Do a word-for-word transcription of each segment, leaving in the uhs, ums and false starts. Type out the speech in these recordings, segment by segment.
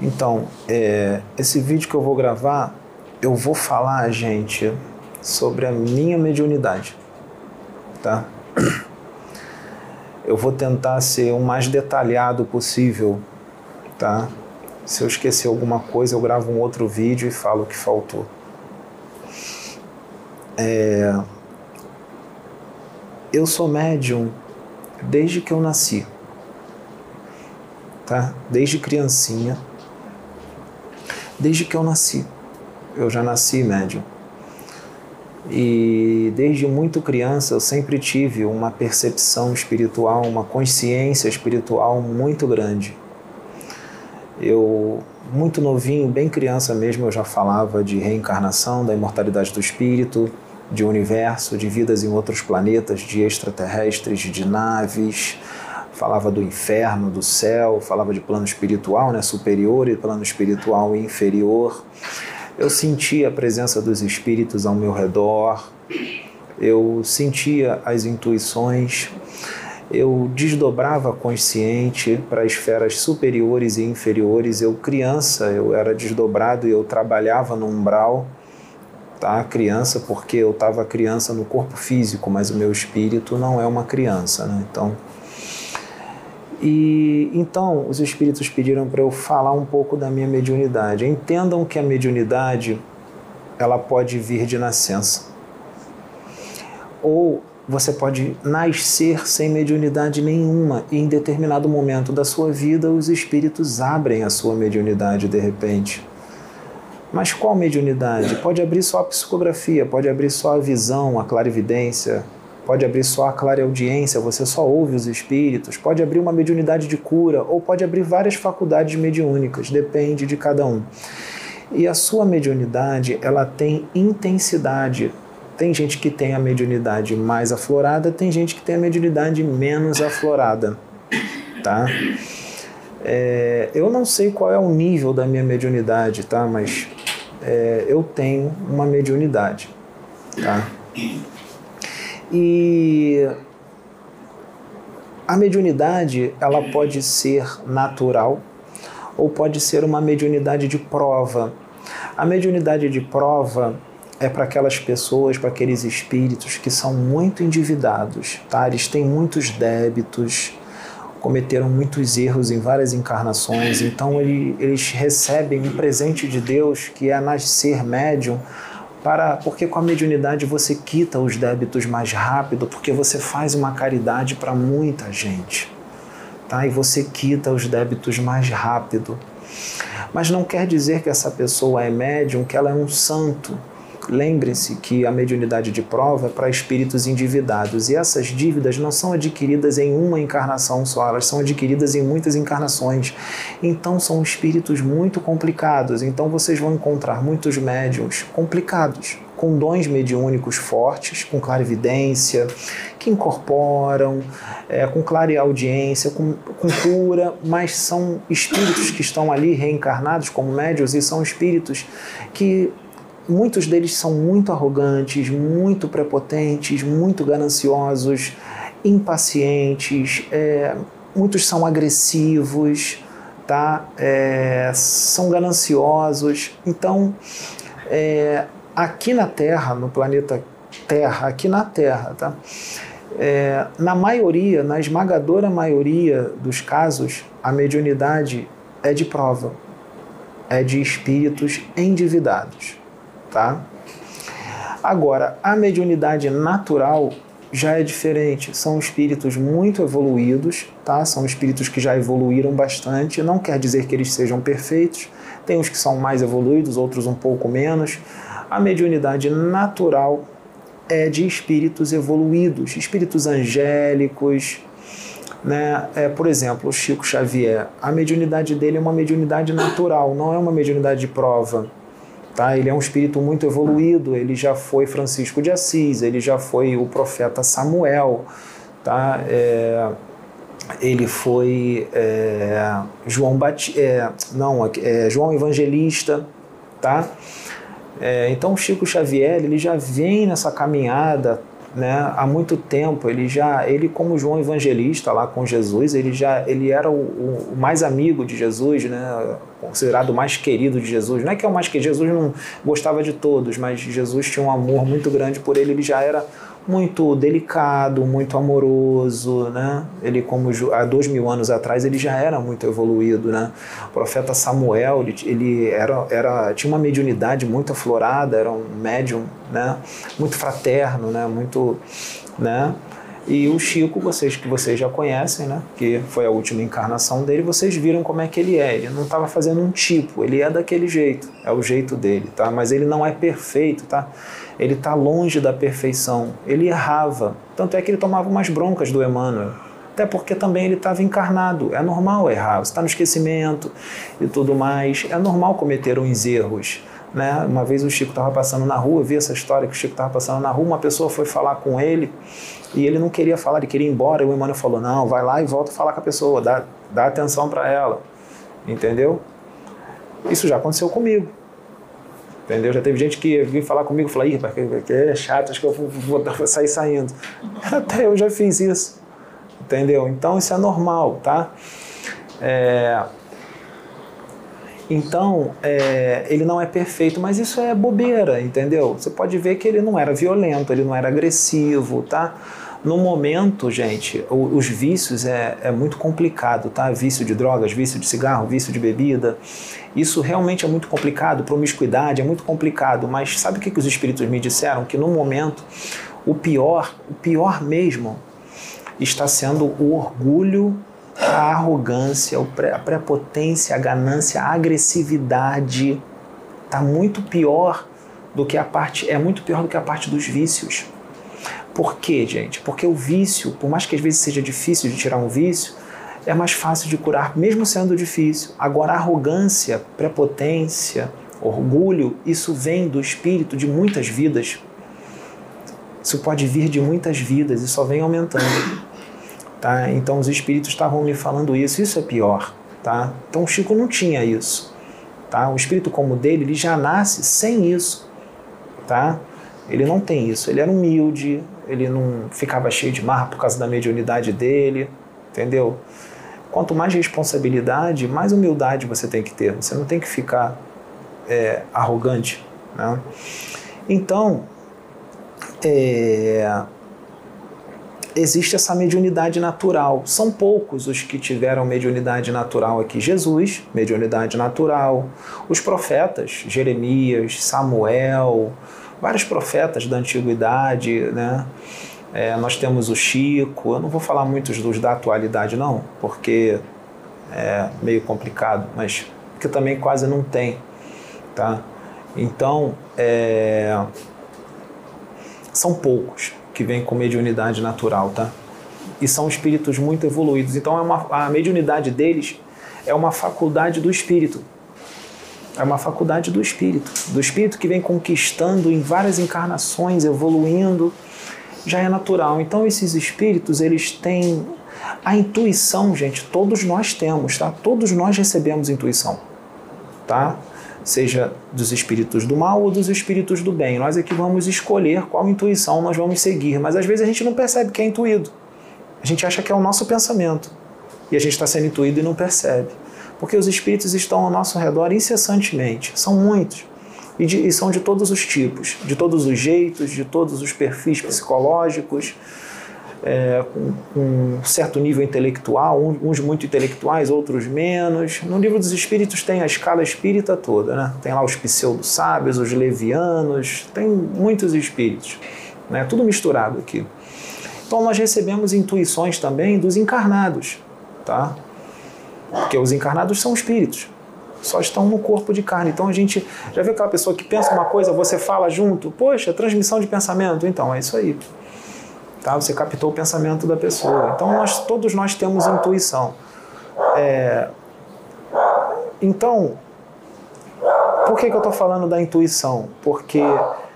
Então, é, esse vídeo que eu vou gravar, eu vou falar, gente, sobre a minha mediunidade, tá? Eu vou tentar ser o mais detalhado possível, tá? Se eu esquecer alguma coisa, eu gravo um outro vídeo e falo o que faltou. É, eu sou médium desde que eu nasci, tá? Desde criancinha, desde que eu nasci, eu já nasci médium. E desde muito criança eu sempre tive uma percepção espiritual, uma consciência espiritual muito grande. Eu, muito novinho, bem criança mesmo, eu já falava de reencarnação, da imortalidade do espírito, de universo, de vidas em outros planetas, de extraterrestres, de naves, falava do inferno, do céu, falava de plano espiritual, né, superior, e plano espiritual inferior. Eu sentia a presença dos espíritos ao meu redor, eu sentia as intuições, eu desdobrava consciente para esferas superiores e inferiores. Eu, criança, eu era desdobrado e eu trabalhava no umbral, tá? Criança, porque eu estava criança no corpo físico, mas o meu espírito não é uma criança, né? Então, e, então os espíritos pediram para eu falar um pouco da minha mediunidade. Entendam que a mediunidade, ela pode vir de nascença, ou você pode nascer sem mediunidade nenhuma e em determinado momento da sua vida os espíritos abrem a sua mediunidade de repente. Mas qual mediunidade? Pode abrir só a psicografia, pode abrir só a visão, a clarividência, pode abrir só a clareaudiência, você só ouve os espíritos, pode abrir uma mediunidade de cura, ou pode abrir várias faculdades mediúnicas, depende de cada um. E a sua mediunidade, ela tem intensidade. Tem gente que tem a mediunidade mais aflorada, tem gente que tem a mediunidade menos aflorada, tá? É, eu não sei qual é o nível da minha mediunidade, tá? Mas é, eu tenho uma mediunidade, tá? E a mediunidade, ela pode ser natural ou pode ser uma mediunidade de prova. A mediunidade de prova é para aquelas pessoas, para aqueles espíritos que são muito endividados, tá? Eles têm muitos débitos, cometeram muitos erros em várias encarnações, então ele, eles recebem um presente de Deus que é nascer médium, para, porque com a mediunidade você quita os débitos mais rápido, porque você faz uma caridade para muita gente, tá? E você quita os débitos mais rápido. Mas não quer dizer que essa pessoa é médium, que ela é um santo. Lembre-se que a mediunidade de prova é para espíritos endividados, e essas dívidas não são adquiridas em uma encarnação só, elas são adquiridas em muitas encarnações. Então são espíritos muito complicados. Então vocês vão encontrar muitos médiuns complicados, com dons mediúnicos fortes, com clarividência, que incorporam, é, com clareaudiência, com, com cura, mas são espíritos que estão ali reencarnados como médiuns, e são espíritos que muitos deles são muito arrogantes, muito prepotentes, muito gananciosos, impacientes, é, muitos são agressivos, tá? É, são gananciosos. Então, é, aqui na Terra, no planeta Terra, aqui na Terra, tá? É, na maioria, na esmagadora maioria dos casos, a mediunidade é de prova, é de espíritos endividados. Tá? Agora, a mediunidade natural já é diferente. São espíritos muito evoluídos, tá? São espíritos que já evoluíram bastante. Não quer dizer que eles sejam perfeitos. Tem uns que são mais evoluídos, outros um pouco menos. A mediunidade natural é de espíritos evoluídos, espíritos angélicos, né? É, por exemplo, o Chico Xavier, a mediunidade dele é uma mediunidade natural, não é uma mediunidade de prova. Tá? Ele é um espírito muito evoluído, ele já foi Francisco de Assis, ele já foi o profeta Samuel, tá? É, ele foi é, João Batista, é, não, é, João Evangelista, tá? É, então o Chico Xavier, ele já vem nessa caminhada né, há muito tempo, ele já, ele como João Evangelista lá com Jesus, ele já, ele era o, o mais amigo de Jesus, né, considerado o mais querido de Jesus. Não é que é o mais querido, Jesus não gostava de todos, mas Jesus tinha um amor muito grande por ele, ele já era muito delicado, muito amoroso, né? Ele, como há dois mil anos atrás, ele já era muito evoluído, né? O profeta Samuel, ele, ele era, era, tinha uma mediunidade muito aflorada, era um médium, né? Muito fraterno, né? Muito, né? E o Chico, vocês que vocês já conhecem, né? Que foi a última encarnação dele, vocês viram como é que ele é. Ele não estava fazendo um tipo, ele é daquele jeito, é o jeito dele, tá? Mas ele não é perfeito, tá? Ele está longe da perfeição, ele errava, tanto é que ele tomava umas broncas do Emmanuel, até porque também ele estava encarnado, é normal errar, você está no esquecimento e tudo mais, é normal cometer uns erros, né? Uma vez o Chico estava passando na rua, eu vi essa história que o Chico estava passando na rua, uma pessoa foi falar com ele e ele não queria falar, ele queria ir embora, e o Emmanuel falou, não, vai lá e volta a falar com a pessoa, dá, dá atenção para ela, entendeu? Isso já aconteceu comigo. Entendeu? Já teve gente que veio falar comigo e falou, ih, que é chato, acho que eu vou, vou sair saindo. Até eu já fiz isso. Entendeu? Então isso é normal, tá? É... Então, é... ele não é perfeito, mas isso é bobeira, entendeu? Você pode ver que ele não era violento, ele não era agressivo, tá? No momento, gente, os vícios é, é muito complicado, tá? Vício de drogas, vício de cigarro, vício de bebida. Isso realmente é muito complicado, promiscuidade é muito complicado, mas sabe o que, que os espíritos me disseram? Que no momento, o pior, o pior mesmo, está sendo o orgulho, a arrogância, a prepotência, a ganância, a agressividade. Está muito pior do que a parte, é muito pior do que a parte dos vícios. Por quê, gente? Porque o vício, por mais que às vezes seja difícil de tirar um vício, é mais fácil de curar, mesmo sendo difícil. Agora, a arrogância, prepotência, orgulho, isso vem do espírito de muitas vidas. Isso pode vir de muitas vidas e só vem aumentando. Tá? Então, os espíritos estavam me falando isso. Isso é pior. Tá? Então, o Chico não tinha isso. Tá? O espírito como o dele, ele já nasce sem isso. Tá? Ele não tem isso. Ele era humilde, ele não ficava cheio de marra por causa da mediunidade dele. Entendeu? Quanto mais responsabilidade, mais humildade você tem que ter. Você não tem que ficar é, arrogante, né? Então, é, existe essa mediunidade natural. São poucos os que tiveram mediunidade natural aqui. Jesus, mediunidade natural. Os profetas, Jeremias, Samuel, vários profetas da antiguidade, né? É, nós temos o Chico, eu não vou falar muitos dos da atualidade não, porque é meio complicado, mas que também quase não tem, tá? Então, é, são poucos que vêm com mediunidade natural, tá? E são espíritos muito evoluídos, então é uma, a mediunidade deles é uma faculdade do espírito, é uma faculdade do espírito, do espírito que vem conquistando em várias encarnações, evoluindo, já é natural. Então esses espíritos, eles têm a intuição, gente, todos nós temos, tá? Todos nós recebemos intuição, tá? Seja dos espíritos do mal ou dos espíritos do bem. Nós é que vamos escolher qual intuição nós vamos seguir, mas às vezes a gente não percebe que é intuído. A gente acha que é o nosso pensamento e a gente está sendo intuído e não percebe. Porque os espíritos estão ao nosso redor incessantemente, são muitos. E, de, e são de todos os tipos, de todos os jeitos, de todos os perfis psicológicos, é, com, com um certo nível intelectual, uns muito intelectuais, outros menos. No Livro dos Espíritos tem a escala espírita toda, né? Tem lá os pseudo-sábios, os levianos, tem muitos espíritos, né? Tudo misturado aqui. Então nós recebemos intuições também dos encarnados, tá? Porque os encarnados são espíritos, só estão no corpo de carne. Então a gente já viu aquela pessoa que pensa uma coisa, você fala junto, poxa, transmissão de pensamento, então é isso aí, tá? Você captou o pensamento da pessoa. Então nós, todos nós temos intuição. É... Então, por que que eu estou falando da intuição? Porque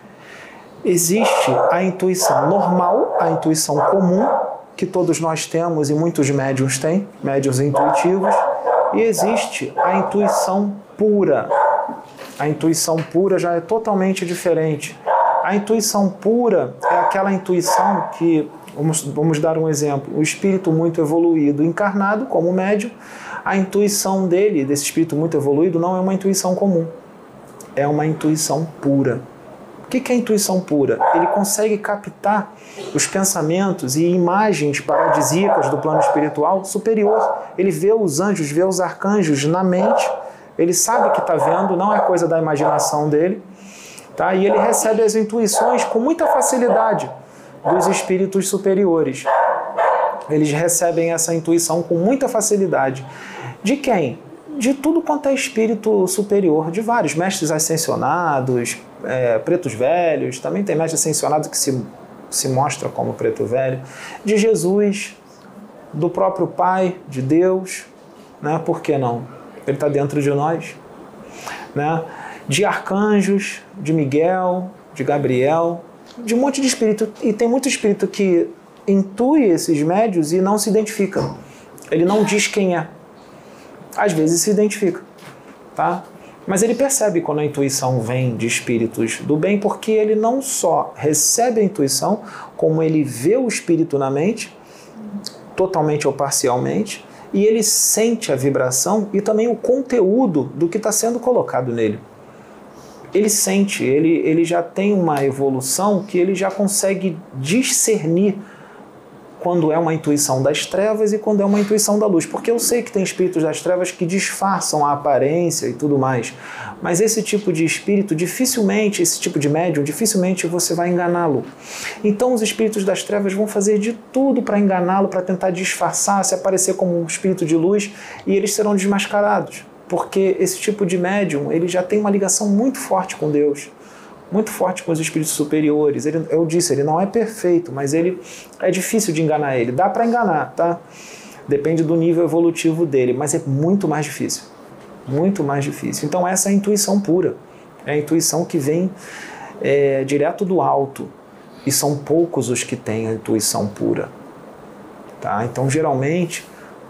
existe a intuição normal, a intuição comum, que todos nós temos e muitos médiuns têm, médiuns intuitivos, e existe a intuição pura. A intuição pura já é totalmente diferente. A intuição pura é aquela intuição que, vamos, vamos dar um exemplo, o espírito muito evoluído encarnado, como médium, a intuição dele, desse espírito muito evoluído, não é uma intuição comum, é uma intuição pura. O que é intuição pura? Ele consegue captar os pensamentos e imagens paradisíacas do plano espiritual superior. Ele vê os anjos, vê os arcanjos na mente, ele sabe que está vendo, não é coisa da imaginação dele, tá? E ele recebe as intuições com muita facilidade dos espíritos superiores. Eles recebem essa intuição com muita facilidade. De quem? De tudo quanto é espírito superior, de vários mestres ascensionados, é, pretos velhos, também tem mestre ascensionado que se, se mostra como preto velho, de Jesus, do próprio Pai, de Deus, né? Por que não? Ele está dentro de nós, né? De arcanjos, de Miguel, de Gabriel, de um monte de espírito, e tem muito espírito que intui esses médios e não se identifica, ele não diz quem é. Às vezes se identifica, tá? Mas ele percebe quando a intuição vem de espíritos do bem, porque ele não só recebe a intuição, como ele vê o espírito na mente, totalmente ou parcialmente, e ele sente a vibração e também o conteúdo do que está sendo colocado nele. Ele sente, ele, ele já tem uma evolução que ele já consegue discernir quando é uma intuição das trevas e quando é uma intuição da luz. Porque eu sei que tem espíritos das trevas que disfarçam a aparência e tudo mais. Mas esse tipo de espírito, dificilmente, esse tipo de médium, dificilmente você vai enganá-lo. Então os espíritos das trevas vão fazer de tudo para enganá-lo, para tentar disfarçar, se aparecer como um espírito de luz, e eles serão desmascarados. Porque esse tipo de médium, ele já tem uma ligação muito forte com Deus, muito forte com os espíritos superiores. Ele, eu disse, ele não é perfeito, mas ele é difícil de enganar ele. Dá para enganar, tá? Depende do nível evolutivo dele, mas é muito mais difícil. Muito mais difícil. Então essa é a intuição pura. É a intuição que vem é, direto do alto. E são poucos os que têm a intuição pura. Tá? Então geralmente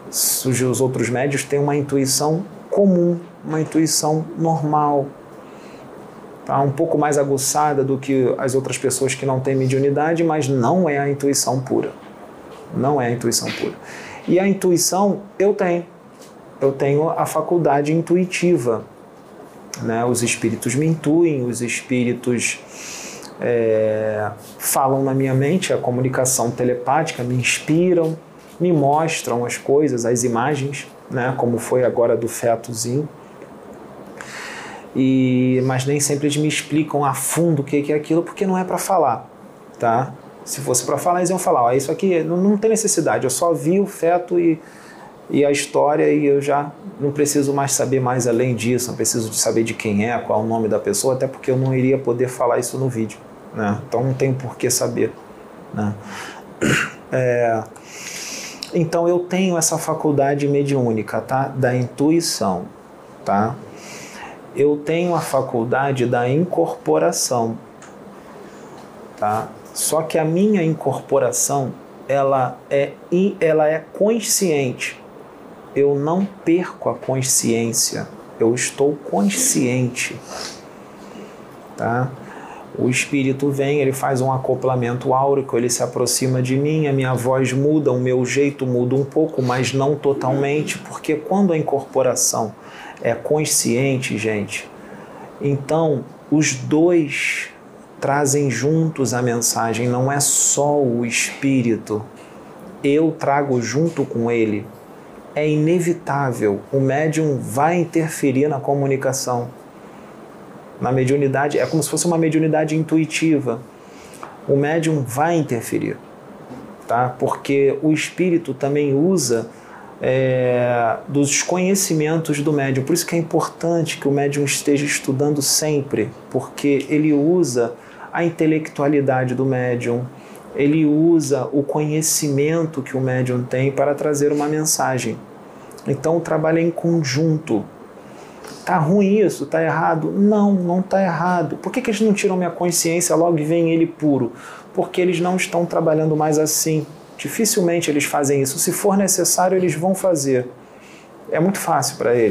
os outros médios têm uma intuição comum, uma intuição normal, tá? Um pouco mais aguçada do que as outras pessoas que não têm mediunidade, mas não é a intuição pura. Não é a intuição pura. E a intuição eu tenho. Eu tenho a faculdade intuitiva, né? Os espíritos me intuem, os espíritos é, falam na minha mente, a comunicação telepática, me inspiram, me mostram as coisas, as imagens, né? Como foi agora do fetozinho. E, mas nem sempre eles me explicam a fundo o que é aquilo, porque não é para falar, tá? Se fosse para falar, eles iam falar, ó, isso aqui não, não tem necessidade, eu só vi o feto e, e a história e eu já não preciso mais saber mais além disso, não preciso de saber de quem é, qual é o nome da pessoa, até porque eu não iria poder falar isso no vídeo, né? Então não tem por que saber, né? É, então eu tenho essa faculdade mediúnica, tá? Da intuição, tá? Eu tenho a faculdade da incorporação, tá? Só que a minha incorporação, ela é, ela é consciente. Eu não perco a consciência, eu estou consciente, tá? O espírito vem, ele faz um acoplamento áurico, ele se aproxima de mim, a minha voz muda, o meu jeito muda um pouco, mas não totalmente, porque quando a incorporação é consciente, gente, então os dois trazem juntos a mensagem, não é só o espírito, eu trago junto com ele. É inevitável, o médium vai interferir na comunicação. Na mediunidade, é como se fosse uma mediunidade intuitiva. O médium vai interferir, tá? Porque o espírito também usa é, dos conhecimentos do médium. Por isso que é importante que o médium esteja estudando sempre, porque ele usa a intelectualidade do médium, ele usa o conhecimento que o médium tem para trazer uma mensagem. Então o trabalho é em conjunto. Tá ruim isso? Tá errado? Não, não tá errado. Por que que eles não tiram minha consciência logo e vem ele puro? Porque eles não estão trabalhando mais assim. Dificilmente eles fazem isso. Se for necessário, eles vão fazer. É muito fácil para eles.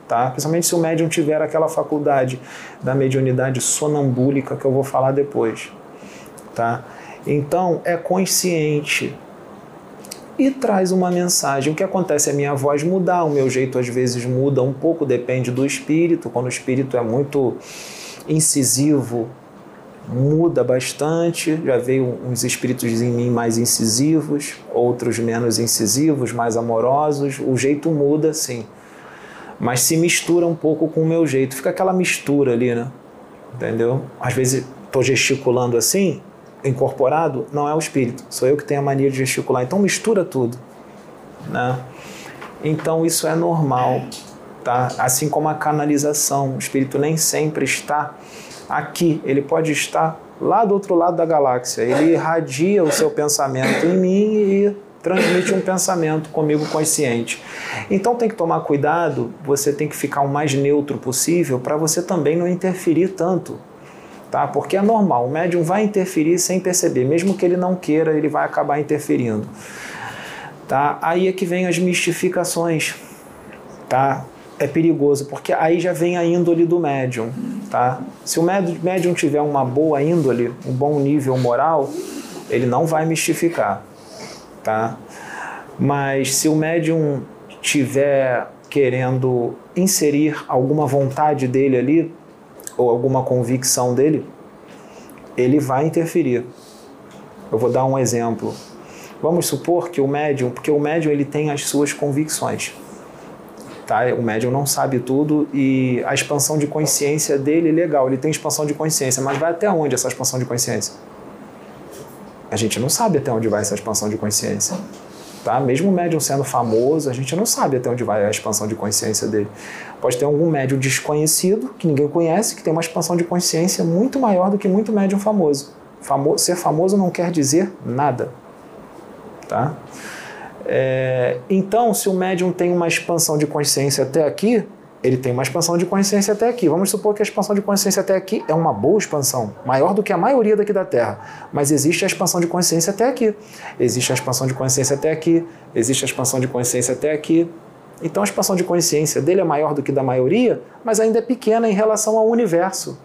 tá? Principalmente se o médium tiver aquela faculdade da mediunidade sonambúlica que eu vou falar depois, tá? Então, é consciente e traz uma mensagem. O que acontece é a minha voz mudar, o meu jeito às vezes muda um pouco, depende do espírito. Quando o espírito é muito incisivo, muda bastante. Já veio uns espíritos em mim mais incisivos, outros menos incisivos, mais amorosos. O jeito muda, sim, mas se mistura um pouco com o meu jeito. Fica aquela mistura ali, né? Entendeu? Às vezes estou gesticulando assim, incorporado, não é o espírito, sou eu que tenho a mania de gesticular, então mistura tudo, né? Então isso é normal, tá? Assim como a canalização, o espírito nem sempre está aqui, ele pode estar lá do outro lado da galáxia, ele irradia o seu pensamento em mim e transmite um pensamento comigo consciente. Então tem que tomar cuidado, você tem que ficar o mais neutro possível para você também não interferir tanto. Tá? Porque é normal, o médium vai interferir sem perceber, mesmo que ele não queira, ele vai acabar interferindo. Tá? Aí é que vem as mistificações, tá? É perigoso, porque aí já vem a índole do médium. Tá? Se o médium tiver uma boa índole, um bom nível moral, ele não vai mistificar. Tá? Mas se o médium tiver querendo inserir alguma vontade dele ali, ou alguma convicção dele, ele vai interferir. Eu vou dar um exemplo. Vamos supor que o médium, porque o médium ele tem as suas convicções, tá? O médium não sabe tudo e a expansão de consciência dele, legal, ele tem expansão de consciência, mas vai até onde essa expansão de consciência? A gente não sabe até onde vai essa expansão de consciência. Tá? Mesmo o médium sendo famoso, a gente não sabe até onde vai a expansão de consciência dele. Pode ter algum médium desconhecido, que ninguém conhece, que tem uma expansão de consciência muito maior do que muito médium famoso. Famo- ser famoso não quer dizer nada. Tá? É, então, se o médium tem uma expansão de consciência até aqui, ele tem uma expansão de consciência até aqui. Vamos supor que a expansão de consciência até aqui é uma boa expansão, maior do que a maioria daqui da Terra. Mas existe a expansão de consciência até aqui. Existe a expansão de consciência até aqui. Existe a expansão de consciência até aqui. Então a expansão de consciência dele é maior do que da maioria, mas ainda é pequena em relação ao universo.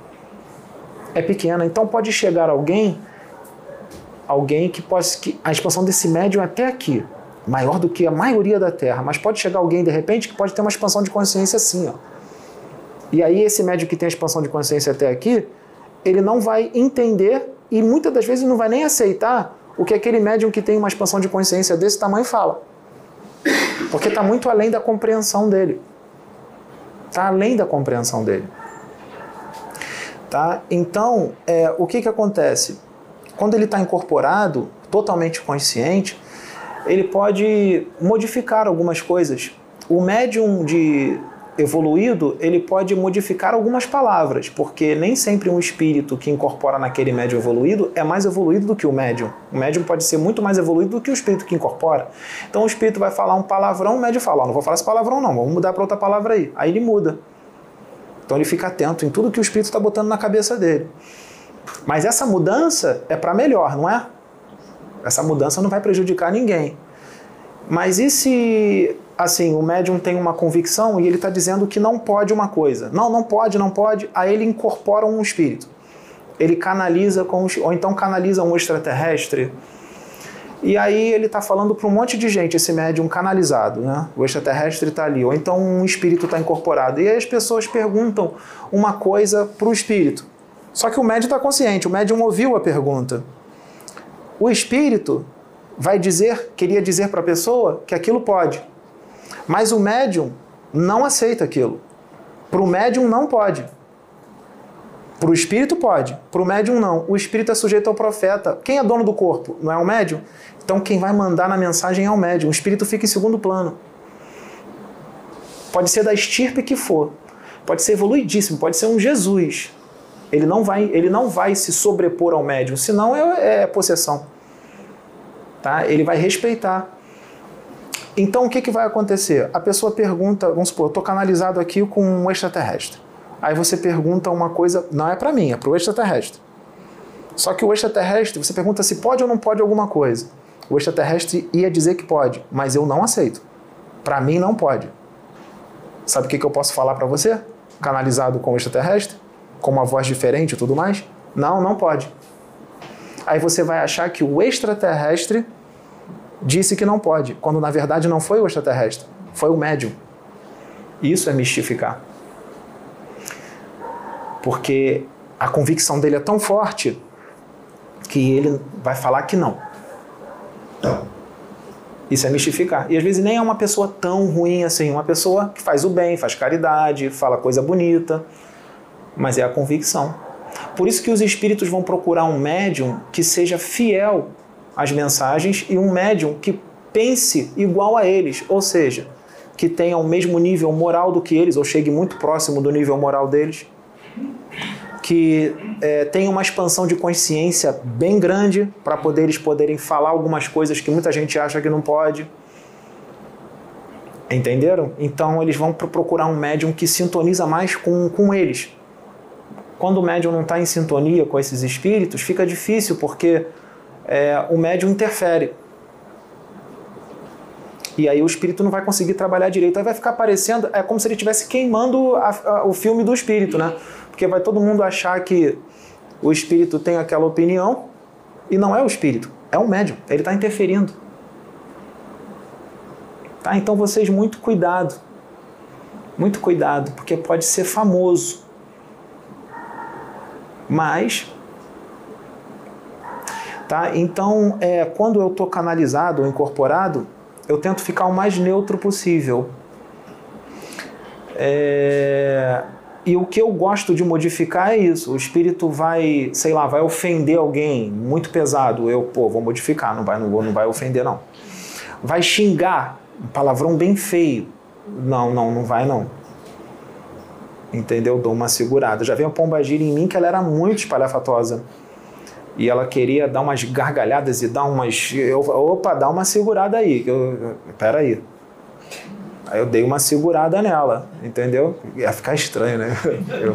É pequena. Então pode chegar alguém, alguém que pode... Que a expansão desse médium é até aqui, maior do que a maioria da Terra, mas pode chegar alguém, de repente, que pode ter uma expansão de consciência assim, ó. E aí esse médium que tem a expansão de consciência até aqui, ele não vai entender e muitas das vezes não vai nem aceitar o que aquele médium que tem uma expansão de consciência desse tamanho fala. Porque está muito além da compreensão dele. Está além da compreensão dele. Tá? Então, é, o que que acontece? Quando ele está incorporado, totalmente consciente, ele pode modificar algumas coisas. O médium de evoluído, ele pode modificar algumas palavras, porque nem sempre um espírito que incorpora naquele médium evoluído é mais evoluído do que o médium. O médium pode ser muito mais evoluído do que o espírito que incorpora. Então o espírito vai falar um palavrão, o médium fala, oh, não vou falar esse palavrão não, vamos mudar para outra palavra aí. Aí ele muda. Então ele fica atento em tudo que o espírito está botando na cabeça dele. Mas essa mudança é para melhor, não é? Essa mudança não vai prejudicar ninguém. Mas e se, assim, o médium tem uma convicção e ele está dizendo que não pode uma coisa? Não, não pode, não pode. Aí ele incorpora um espírito. Ele canaliza, com, ou então canaliza um extraterrestre. E aí ele está falando para um monte de gente, esse médium canalizado, né? O extraterrestre está ali. Ou então um espírito está incorporado. E aí as pessoas perguntam uma coisa para o espírito. Só que o médium está consciente, o médium ouviu a pergunta. O espírito vai dizer, queria dizer para a pessoa que aquilo pode. Mas o médium não aceita aquilo. Para o médium não pode. Para o espírito pode. Para o médium não. O espírito é sujeito ao profeta. Quem é dono do corpo? Não é o médium? Então quem vai mandar na mensagem é o médium. O espírito fica em segundo plano. Pode ser da estirpe que for. Pode ser evoluidíssimo. Pode ser um Jesus. Ele não vai, ele não vai se sobrepor ao médium, senão é, é possessão. Tá? Ele vai respeitar. Então o que, que vai acontecer? A pessoa pergunta, vamos supor, eu estou canalizado aqui com um extraterrestre. Aí você pergunta uma coisa, não é para mim, é para o extraterrestre. Só que o extraterrestre, você pergunta se pode ou não pode alguma coisa. O extraterrestre ia dizer que pode, mas eu não aceito. Para mim não pode. Sabe o que, que eu posso falar para você? Canalizado com o extraterrestre? Com uma voz diferente e tudo mais? Não, não pode. Aí você vai achar que o extraterrestre disse que não pode, quando na verdade não foi o extraterrestre, foi o médium. Isso é mistificar. Porque a convicção dele é tão forte que ele vai falar que não. Isso é mistificar. E às vezes nem é uma pessoa tão ruim assim, uma pessoa que faz o bem, faz caridade, fala coisa bonita, mas é a convicção. Por isso que os espíritos vão procurar um médium que seja fiel às mensagens e um médium que pense igual a eles, ou seja, que tenha o mesmo nível moral do que eles, ou chegue muito próximo do nível moral deles, que é, tenha uma expansão de consciência bem grande para poder eles poderem falar algumas coisas que muita gente acha que não pode. Entenderam? Então eles vão procurar um médium que sintoniza mais com, com eles. Quando o médium não está em sintonia com esses espíritos, fica difícil, porque é, o médium interfere. E aí o espírito não vai conseguir trabalhar direito. Aí vai ficar parecendo, é como se ele estivesse queimando a, a, o filme do espírito, né? Porque vai todo mundo achar que o espírito tem aquela opinião e não é o espírito, é o médium, ele está interferindo. Tá? Então vocês, muito cuidado, muito cuidado, porque pode ser famoso. Mas, tá? Então, é, quando eu estou canalizado ou incorporado, eu tento ficar o mais neutro possível. É... E o que eu gosto de modificar é isso. O espírito vai, sei lá, vai ofender alguém muito pesado. Eu, pô, vou modificar, não vai, não vou, não vai ofender, não. Vai xingar, um palavrão bem feio. Não, não, não vai, não. Entendeu? Dou uma segurada. Já veio a pombagira em mim que ela era muito espalhafatosa. E ela queria dar umas gargalhadas e dar umas... Eu, opa, dá uma segurada aí. Eu, pera aí. Aí eu dei uma segurada nela, entendeu? Ia ficar estranho, né? Eu...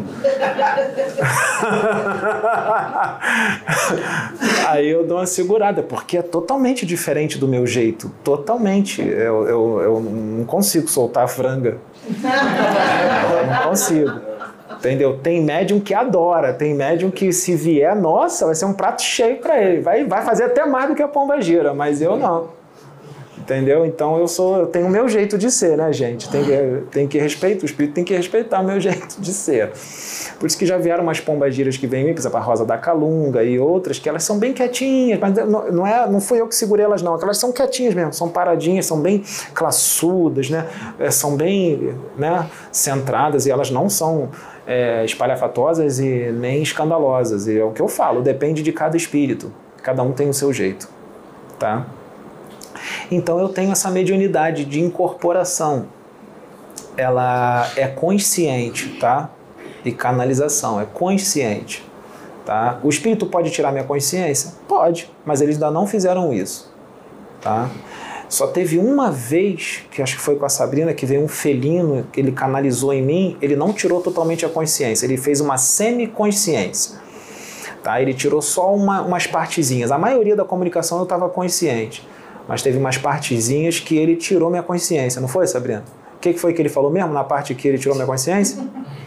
Aí eu dou uma segurada, porque é totalmente diferente do meu jeito. Totalmente. Eu, eu, eu não consigo soltar a franga. Eu não consigo. Entendeu? Tem médium que adora, tem médium que se vier, nossa, vai ser um prato cheio para ele. Vai, vai fazer até mais do que a pombagira, mas eu não. Entendeu? Então eu sou, eu tenho o meu jeito de ser, né, gente? Tem que, tem que respeitar, o espírito tem que respeitar o meu jeito de ser. Por isso que já vieram umas pombagiras que vêm em mim, por exemplo, a Rosa da Calunga e outras, que elas são bem quietinhas, mas não, não, é, não fui eu que segurei elas, não. Elas são quietinhas mesmo, são paradinhas, são bem classudas, né? É, são bem, né, centradas, e elas não são é, espalhafatosas e nem escandalosas. E é o que eu falo, depende de cada espírito. Cada um tem o seu jeito, tá? Então eu tenho essa mediunidade de incorporação. Ela é consciente, tá? E canalização, é consciente, tá? O espírito pode tirar minha consciência? Pode, mas eles ainda não fizeram isso, tá? Só teve uma vez, que acho que foi com a Sabrina, que veio um felino, que ele canalizou em mim, ele não tirou totalmente a consciência, ele fez uma semiconsciência, tá? Ele tirou só uma, umas partezinhas. A maioria da comunicação eu estava consciente, mas teve umas partezinhas que ele tirou minha consciência, não foi, Sabrina? O que foi que ele falou mesmo na parte que ele tirou minha consciência?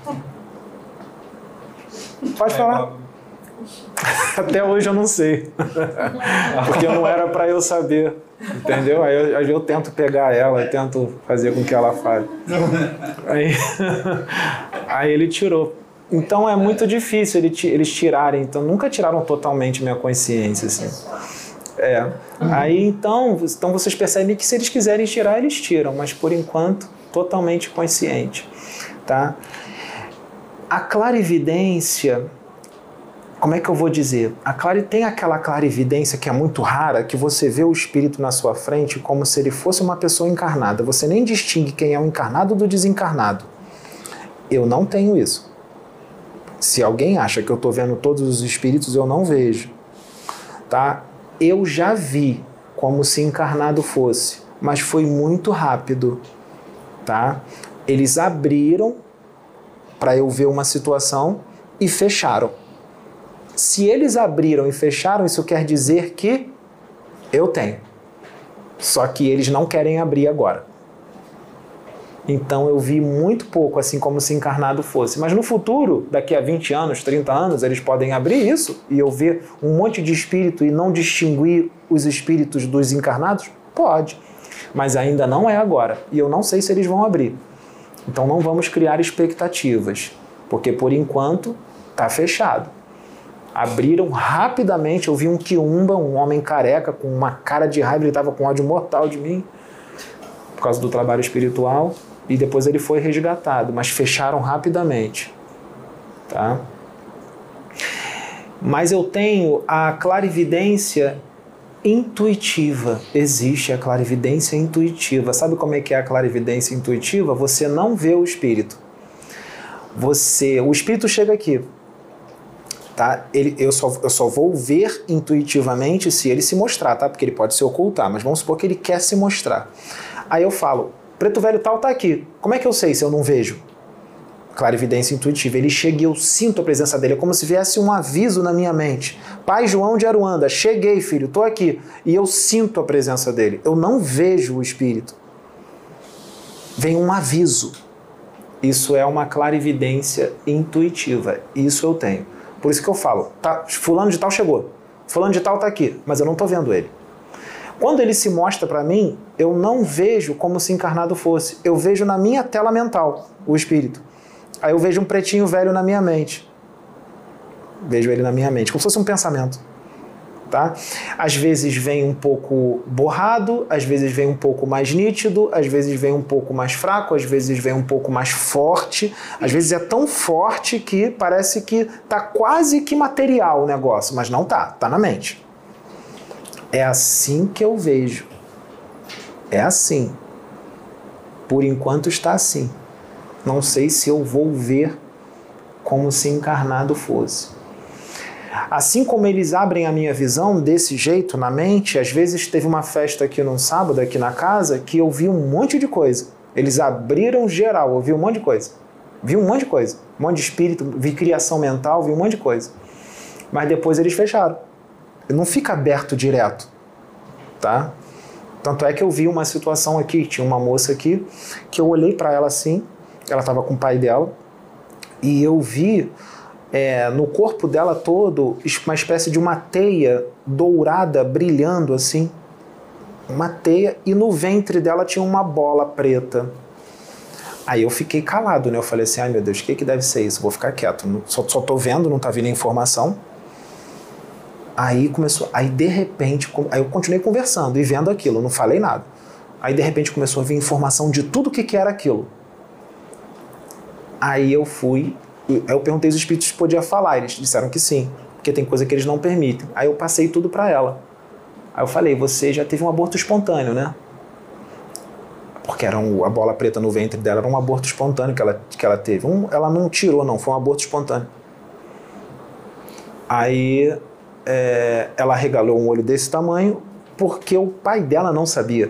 Pode falar. Até hoje eu não sei. Porque não era para eu saber, entendeu? Aí eu, aí eu tento pegar ela, eu tento fazer com que ela fale. Aí, aí ele tirou. Então é muito difícil eles tirarem, então nunca tiraram totalmente minha consciência, assim. É. Aí então, então vocês percebem que se eles quiserem tirar, eles tiram, mas por enquanto totalmente consciente, tá? A clarividência, como é que eu vou dizer? A clari, tem aquela clarividência que é muito rara, que você vê o espírito na sua frente como se ele fosse uma pessoa encarnada. Você nem distingue quem é o encarnado do desencarnado. Eu não tenho isso. Se alguém acha que eu estou vendo todos os espíritos, eu não vejo, tá? Eu já vi como se encarnado fosse, mas foi muito rápido, tá? Eles abriram para eu ver uma situação e fecharam. Se eles abriram e fecharam, isso quer dizer que eu tenho. Só que eles não querem abrir agora. Então eu vi muito pouco, assim como se encarnado fosse. Mas no futuro, daqui a vinte anos, trinta anos, eles podem abrir isso e eu ver um monte de espírito e não distinguir os espíritos dos encarnados? Pode. Mas ainda não é agora. E eu não sei se eles vão abrir. Então não vamos criar expectativas. Porque por enquanto está fechado. Abriram rapidamente, eu vi um quiumba, um homem careca com uma cara de raiva, ele estava com ódio mortal de mim, por causa do trabalho espiritual. E depois ele foi resgatado, mas fecharam rapidamente, tá? Mas eu tenho a clarividência intuitiva. Existe a clarividência intuitiva. Sabe como é que é a clarividência intuitiva? Você não vê o espírito. Você, o espírito chega aqui, tá? Ele, eu, só, eu só vou ver intuitivamente se ele se mostrar, tá? Porque ele pode se ocultar, mas vamos supor que ele quer se mostrar. Aí eu falo, preto velho tal tá aqui. Como é que eu sei se eu não vejo? Clarividência intuitiva. Ele chega e eu sinto a presença dele. É como se viesse um aviso na minha mente. Pai João de Aruanda, cheguei, filho, tô aqui. E eu sinto a presença dele. Eu não vejo o espírito. Vem um aviso. Isso é uma clarividência intuitiva. Isso eu tenho. Por isso que eu falo, tá, fulano de tal chegou. Fulano de tal tá aqui, mas eu não tô vendo ele. Quando ele se mostra para mim, eu não vejo como se encarnado fosse. Eu vejo na minha tela mental o espírito. Aí eu vejo um pretinho velho na minha mente. Vejo ele na minha mente, como se fosse um pensamento. Tá? Às vezes vem um pouco borrado, às vezes vem um pouco mais nítido, às vezes vem um pouco mais fraco, às vezes vem um pouco mais forte. Às vezes é tão forte que parece que tá quase que material o negócio, mas não tá, tá na mente. É assim que eu vejo. É assim. Por enquanto está assim. Não sei se eu vou ver como se encarnado fosse. Assim como eles abrem a minha visão desse jeito na mente, às vezes teve uma festa aqui num sábado, aqui na casa, que eu vi um monte de coisa. Eles abriram geral, eu vi um monte de coisa. Vi um monte de coisa. Um monte de espírito, vi criação mental, vi um monte de coisa. Mas depois eles fecharam. Não fica aberto direto, tá? Tanto é que eu vi uma situação aqui, tinha uma moça aqui, que eu olhei para ela assim, ela estava com o pai dela, e eu vi é, no corpo dela todo uma espécie de uma teia dourada brilhando assim, uma teia, e no ventre dela tinha uma bola preta. Aí eu fiquei calado, né? Eu falei assim, ai meu Deus, o que, que deve ser isso? Vou ficar quieto, só, só tô vendo, não tá vindo a informação. Aí começou, aí de repente, aí eu continuei conversando e vendo aquilo, não falei nada. Aí de repente começou a vir informação de tudo o que, que era aquilo. Aí eu fui, aí eu perguntei se os espíritos podiam falar, eles disseram que sim, porque tem coisa que eles não permitem. Aí eu passei tudo para ela. Aí eu falei, você já teve um aborto espontâneo, né? Porque era um, a bola preta no ventre dela era um aborto espontâneo que ela, que ela teve. Um, ela não tirou não, foi um aborto espontâneo. Aí... É, ela regalou um olho desse tamanho porque o pai dela não sabia.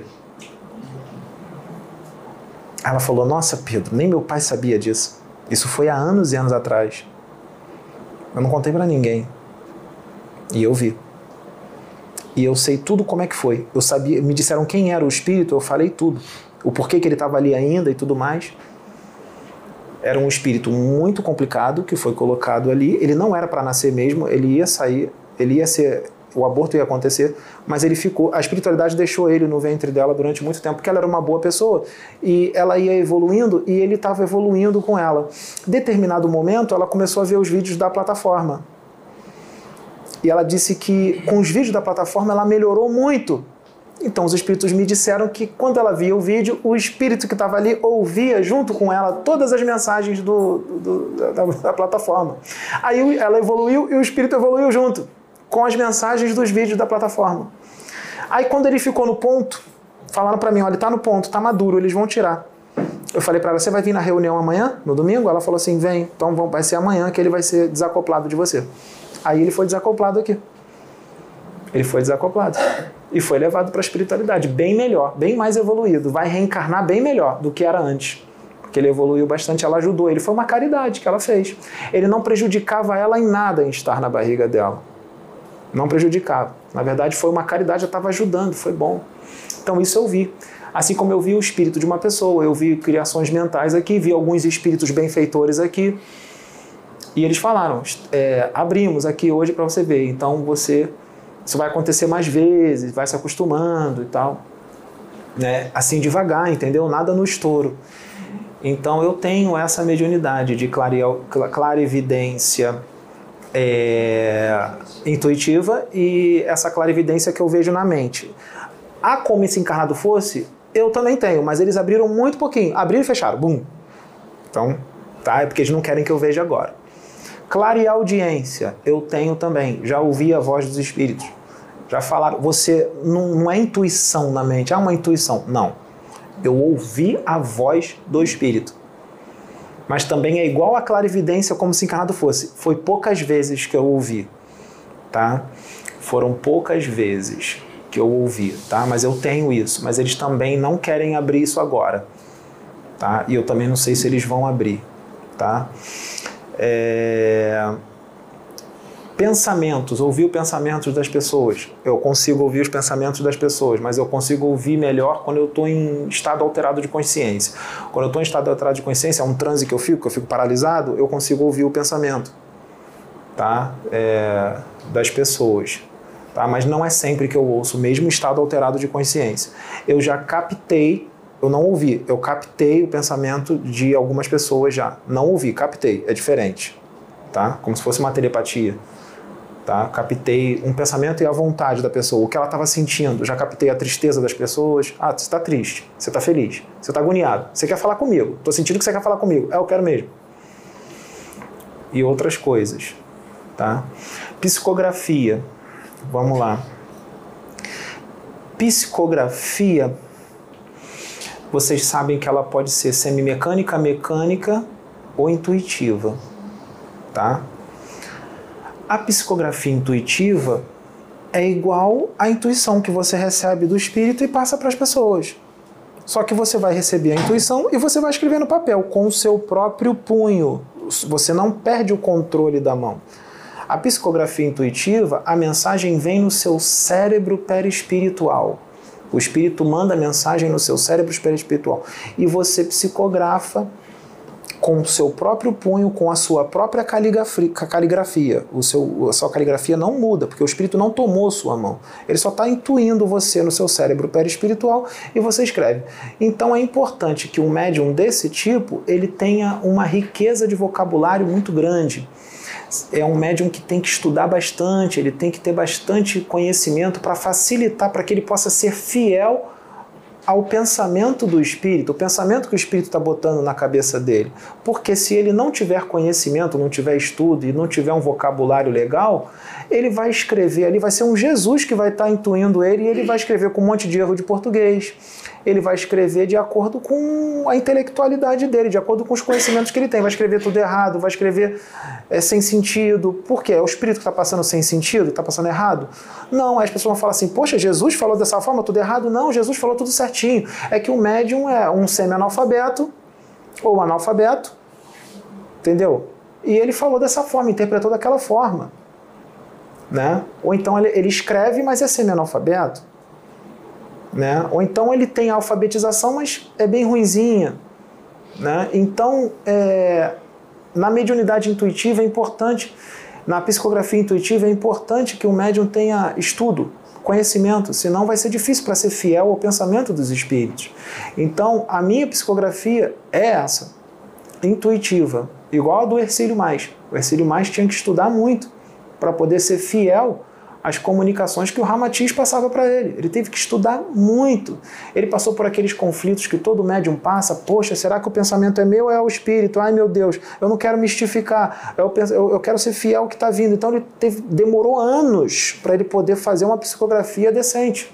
Ela falou, nossa Pedro, nem meu pai sabia disso. Isso foi há anos e anos atrás. Eu não contei pra ninguém. E eu vi. E eu sei tudo como é que foi. Eu sabia, me disseram quem era o espírito, eu falei tudo. O porquê que ele estava ali ainda e tudo mais. Era um espírito muito complicado que foi colocado ali. Ele não era para nascer mesmo, ele ia sair... Ele ia ser, o aborto ia acontecer, mas ele ficou, a espiritualidade deixou ele no ventre dela durante muito tempo, porque ela era uma boa pessoa, e ela ia evoluindo, e ele estava evoluindo com ela. Em determinado momento, ela começou a ver os vídeos da plataforma. E ela disse que, com os vídeos da plataforma, ela melhorou muito. Então, os espíritos me disseram que, quando ela via o vídeo, o espírito que estava ali ouvia, junto com ela, todas as mensagens do, do, da, da plataforma. Aí ela evoluiu e o espírito evoluiu junto, com as mensagens dos vídeos da plataforma. Aí quando ele ficou no ponto, falaram para mim, olha, ele tá no ponto, tá maduro, eles vão tirar. Eu falei para ela, você vai vir na reunião amanhã, no domingo? Ela falou assim, vem, então vai ser amanhã que ele vai ser desacoplado de você. Aí ele foi desacoplado aqui. Ele foi desacoplado. E foi levado para a espiritualidade, bem melhor, bem mais evoluído. Vai reencarnar bem melhor do que era antes. Porque ele evoluiu bastante, ela ajudou. Ele foi uma caridade que ela fez. Ele não prejudicava ela em nada em estar na barriga dela. Não prejudicava. Na verdade, foi uma caridade, eu estava ajudando, foi bom. Então isso eu vi. Assim como eu vi o espírito de uma pessoa, eu vi criações mentais aqui, vi alguns espíritos benfeitores aqui, e eles falaram, é, abrimos aqui hoje para você ver, então você, isso vai acontecer mais vezes, vai se acostumando e tal, né? Assim devagar, entendeu? Nada no estouro. Então eu tenho essa mediunidade de clarividência é, intuitiva e essa clarividência que eu vejo na mente. Ah, como esse encarnado fosse, eu também tenho, mas eles abriram muito pouquinho, abriram e fecharam, bum. Então, tá? É porque eles não querem que eu veja agora. Clareaudiência, eu tenho também, já ouvi a voz dos espíritos, já falaram, você não, não é intuição na mente, é uma intuição, não, eu ouvi a voz do espírito, mas também é igual a clarividência como se encarnado fosse, foi poucas vezes que eu ouvi, tá? Foram poucas vezes que eu ouvi, tá? Mas eu tenho isso, mas eles também não querem abrir isso agora, tá? E eu também não sei se eles vão abrir, tá? É... Pensamentos, ouvir os pensamentos das pessoas. Eu consigo ouvir os pensamentos das pessoas, mas eu consigo ouvir melhor quando eu estou em estado alterado de consciência. Quando eu estou em estado alterado de consciência, é um transe que eu fico, que eu fico paralisado, eu consigo ouvir o pensamento, tá? É... das pessoas. Tá? Mas não é sempre que eu ouço, mesmo em estado alterado de consciência. Eu já captei, eu não ouvi, eu captei o pensamento de algumas pessoas já. Não ouvi, captei, é diferente. Tá? Como se fosse uma telepatia. Tá? Captei um pensamento e a vontade da pessoa, o que ela estava sentindo. Já captei a tristeza das pessoas. Ah, você está triste, você está feliz, você está agoniado, você quer falar comigo. Estou sentindo que você quer falar comigo. É, eu quero mesmo. E outras coisas. Tá? Psicografia. Vamos lá. Psicografia, vocês sabem que ela pode ser semimecânica, mecânica ou intuitiva, tá? A psicografia intuitiva é igual à intuição que você recebe do espírito e passa para as pessoas. Só que você vai receber a intuição e você vai escrever no papel com o seu próprio punho. Você não perde o controle da mão. A psicografia intuitiva, a mensagem vem no seu cérebro perispiritual. O espírito manda a mensagem no seu cérebro perispiritual. E você psicografa com o seu próprio punho, com a sua própria caligrafia. O seu, a sua caligrafia não muda, porque o espírito não tomou sua mão. Ele só está intuindo você no seu cérebro perispiritual e você escreve. Então é importante que um médium desse tipo, ele tenha uma riqueza de vocabulário muito grande. É um médium que tem que estudar bastante, ele tem que ter bastante conhecimento para facilitar, para que ele possa ser fiel ao pensamento do espírito, o pensamento que o espírito está botando na cabeça dele. Porque se ele não tiver conhecimento, não tiver estudo e não tiver um vocabulário legal, ele vai escrever ali, vai ser um Jesus que vai estar intuindo ele e ele vai escrever com um monte de erro de português. Ele vai escrever de acordo com a intelectualidade dele, de acordo com os conhecimentos que ele tem. Vai escrever tudo errado, vai escrever é, sem sentido. Por quê? É o espírito que está passando sem sentido? Está passando errado? Não, aí as pessoas vão falar assim, poxa, Jesus falou dessa forma, tudo errado? Não, Jesus falou tudo certinho. É que o médium é um semi-analfabeto ou analfabeto, entendeu? E ele falou dessa forma, interpretou daquela forma. Né? Ou então ele, ele escreve, mas é semi-analfabeto. Né? Ou então ele tem alfabetização, mas é bem ruinzinha. Né? Então, é, na mediunidade intuitiva é importante, na psicografia intuitiva é importante que o médium tenha estudo, conhecimento, senão vai ser difícil para ser fiel ao pensamento dos espíritos. Então, a minha psicografia é essa, intuitiva, igual a do Hercílio Mais. O Hercílio Mais tinha que estudar muito para poder ser fiel às comunicações que o Ramatiz passava para ele. Ele teve que estudar muito. Ele passou por aqueles conflitos que todo médium passa. Poxa, será que o pensamento é meu ou é o espírito? Ai, meu Deus, eu não quero mistificar. Eu, eu, eu quero ser fiel ao que está vindo. Então ele teve, demorou anos para ele poder fazer uma psicografia decente.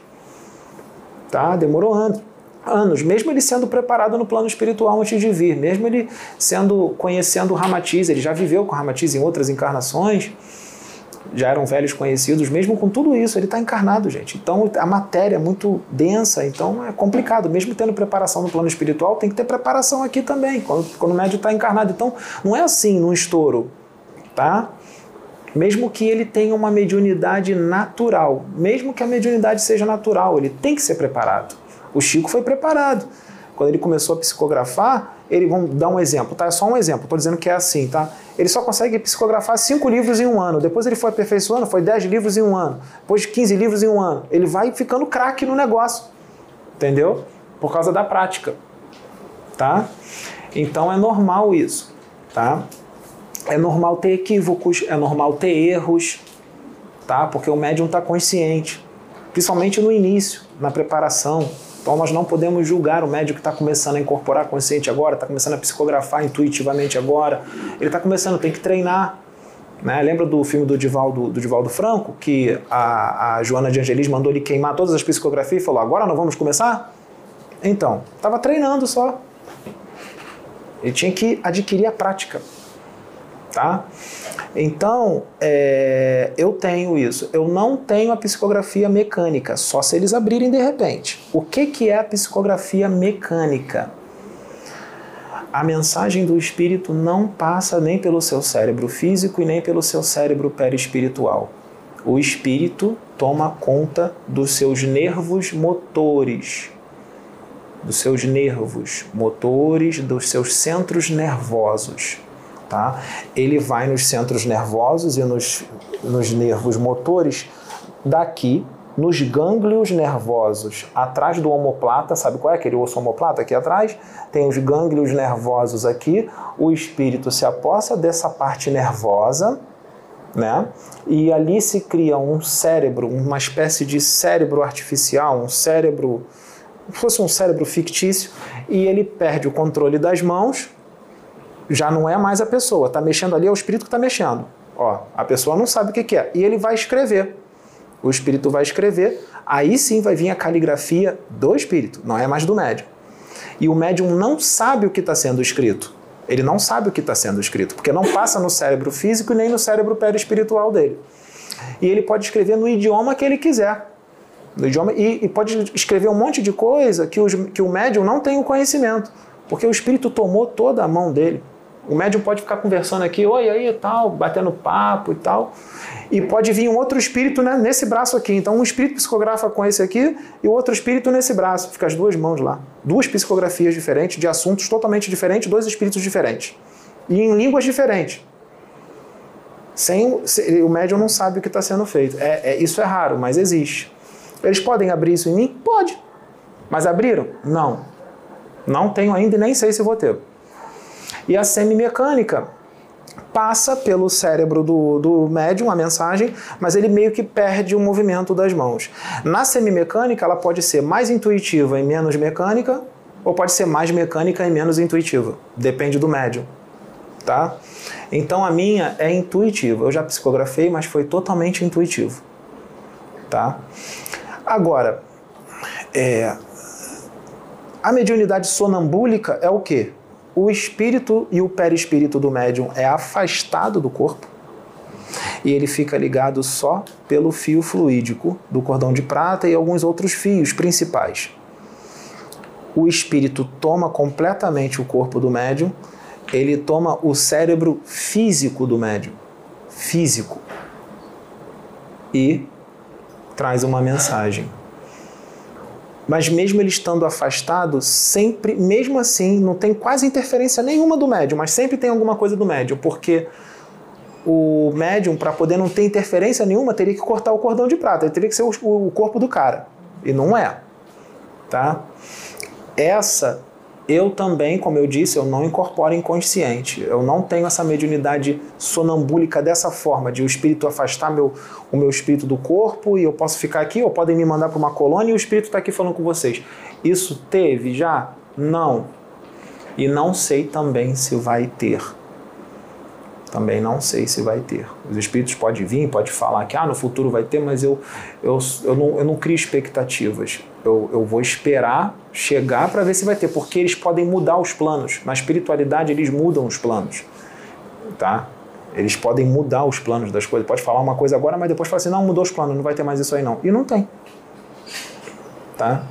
Tá? Demorou anos. anos, mesmo ele sendo preparado no plano espiritual antes de vir, mesmo ele sendo, conhecendo o Ramatiz, ele já viveu com o Ramatiz em outras encarnações, já eram velhos conhecidos, mesmo com tudo isso, ele está encarnado, gente. Então a matéria é muito densa, então é complicado. Mesmo tendo preparação no plano espiritual, tem que ter preparação aqui também, quando, quando o médium está encarnado. Então não é assim num estouro, tá? Mesmo que ele tenha uma mediunidade natural, mesmo que a mediunidade seja natural, ele tem que ser preparado. O Chico foi preparado. Quando ele começou a psicografar, ele, vamos dar um exemplo, tá? É só um exemplo, estou dizendo que é assim, tá? Ele só consegue psicografar cinco livros em um ano. Depois ele foi aperfeiçoando, foi dez livros em um ano. Depois de quinze livros em um ano. Ele vai ficando craque no negócio. Entendeu? Por causa da prática. Tá? Então é normal isso. Tá? É normal ter equívocos, é normal ter erros. Tá? Porque o médium está consciente. Principalmente no início, na preparação. Então nós não podemos julgar o médium que está começando a incorporar consciente agora, está começando a psicografar intuitivamente agora. Ele está começando, tem que treinar. Né? Lembra do filme do Divaldo, do Divaldo Franco, que a, a Joana de Angelis mandou ele queimar todas as psicografias e falou, agora não vamos começar? Então, estava treinando só. Ele tinha que adquirir a prática. Tá? Então, é, eu tenho isso. Eu não tenho a psicografia mecânica, só se eles abrirem de repente. O que, que é a psicografia mecânica? A mensagem do espírito não passa nem pelo seu cérebro físico e nem pelo seu cérebro perispiritual. O espírito toma conta dos seus nervos motores, dos seus nervos motores, dos seus centros nervosos. Tá? Ele vai nos centros nervosos e nos, nos nervos motores daqui, nos gânglios nervosos, atrás do omoplata, sabe qual é aquele osso omoplata aqui atrás? Tem os gânglios nervosos aqui, o espírito se apossa dessa parte nervosa, né? E ali se cria um cérebro, uma espécie de cérebro artificial, um cérebro, se fosse um cérebro fictício, e ele perde o controle das mãos. Já não é mais a pessoa, está mexendo ali, é o espírito que está mexendo. Ó, a pessoa não sabe o que, que é. E ele vai escrever. O espírito vai escrever, aí sim vai vir a caligrafia do espírito, não é mais do médium. E o médium não sabe o que está sendo escrito. Ele não sabe o que está sendo escrito, porque não passa no cérebro físico e nem no cérebro perispiritual dele. E ele pode escrever no idioma que ele quiser. No idioma, e, e pode escrever um monte de coisa que, os, que o médium não tem o conhecimento, porque o espírito tomou toda a mão dele. O médium pode ficar conversando aqui, oi, aí e tal, batendo papo e tal. E pode vir um outro espírito, né, nesse braço aqui. Então um espírito psicografa com esse aqui e o outro espírito nesse braço. Fica as duas mãos lá. Duas psicografias diferentes, de assuntos totalmente diferentes, dois espíritos diferentes. E em línguas diferentes. Sem, o médium não sabe o que está sendo feito. É, é, isso é raro, mas existe. Eles podem abrir isso em mim? Pode. Mas abriram? Não. Não tenho ainda e nem sei se vou ter. E a semimecânica passa pelo cérebro do, do médium a mensagem, mas ele meio que perde o movimento das mãos. Na semimecânica, ela pode ser mais intuitiva e menos mecânica, ou pode ser mais mecânica e menos intuitiva. Depende do médium. Tá? Então a minha é intuitiva. Eu já psicografei, mas foi totalmente intuitivo. Tá? Agora, é, a mediunidade sonambúlica é o quê? O espírito e o perispírito do médium é afastado do corpo e ele fica ligado só pelo fio fluídico do cordão de prata e alguns outros fios principais. O espírito toma completamente o corpo do médium, ele toma o cérebro físico do médium, físico, e traz uma mensagem. Mas mesmo ele estando afastado, sempre, mesmo assim, não tem quase interferência nenhuma do médium, mas sempre tem alguma coisa do médium, porque o médium, para poder não ter interferência nenhuma, teria que cortar o cordão de prata, ele teria que ser o, o corpo do cara, e não é. Tá? Essa, eu também, como eu disse, eu não incorporo inconsciente, eu não tenho essa mediunidade sonambúlica dessa forma, de o espírito afastar meu, o meu espírito do corpo e eu posso ficar aqui, ou podem me mandar para uma colônia e o espírito está aqui falando com vocês. Isso teve já? Não. E não sei também se vai ter. Também não sei se vai ter. Os espíritos podem vir, podem falar que ah, no futuro vai ter, mas eu, eu, eu, não, eu não crio expectativas. Eu, eu vou esperar chegar para ver se vai ter, porque eles podem mudar os planos. Na espiritualidade, eles mudam os planos. Tá? Eles podem mudar os planos das coisas. Pode falar uma coisa agora, mas depois fala assim, não, mudou os planos, não vai ter mais isso aí não. E não tem. Tá?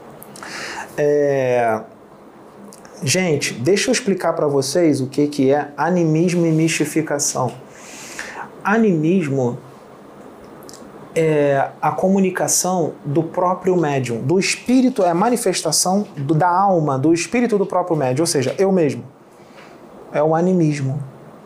É... Gente, deixa eu explicar para vocês o que, que é animismo e mistificação. Animismo é a comunicação do próprio médium, do espírito, é a manifestação do, da alma, do espírito do próprio médium, ou seja, eu mesmo. É o animismo.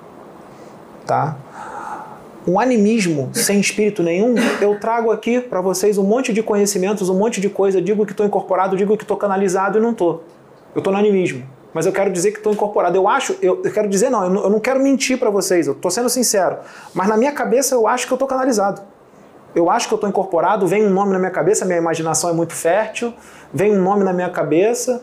Tá? Um animismo sem espírito nenhum, eu trago aqui para vocês um monte de conhecimentos, um monte de coisa, digo que estou incorporado, digo que estou canalizado e não estou. Eu estou no animismo, mas eu quero dizer que estou incorporado. Eu acho, eu, eu quero dizer não, eu não, eu não quero mentir para vocês, eu estou sendo sincero, mas na minha cabeça eu acho que eu estou canalizado. Eu acho que eu estou incorporado, vem um nome na minha cabeça, minha imaginação é muito fértil, vem um nome na minha cabeça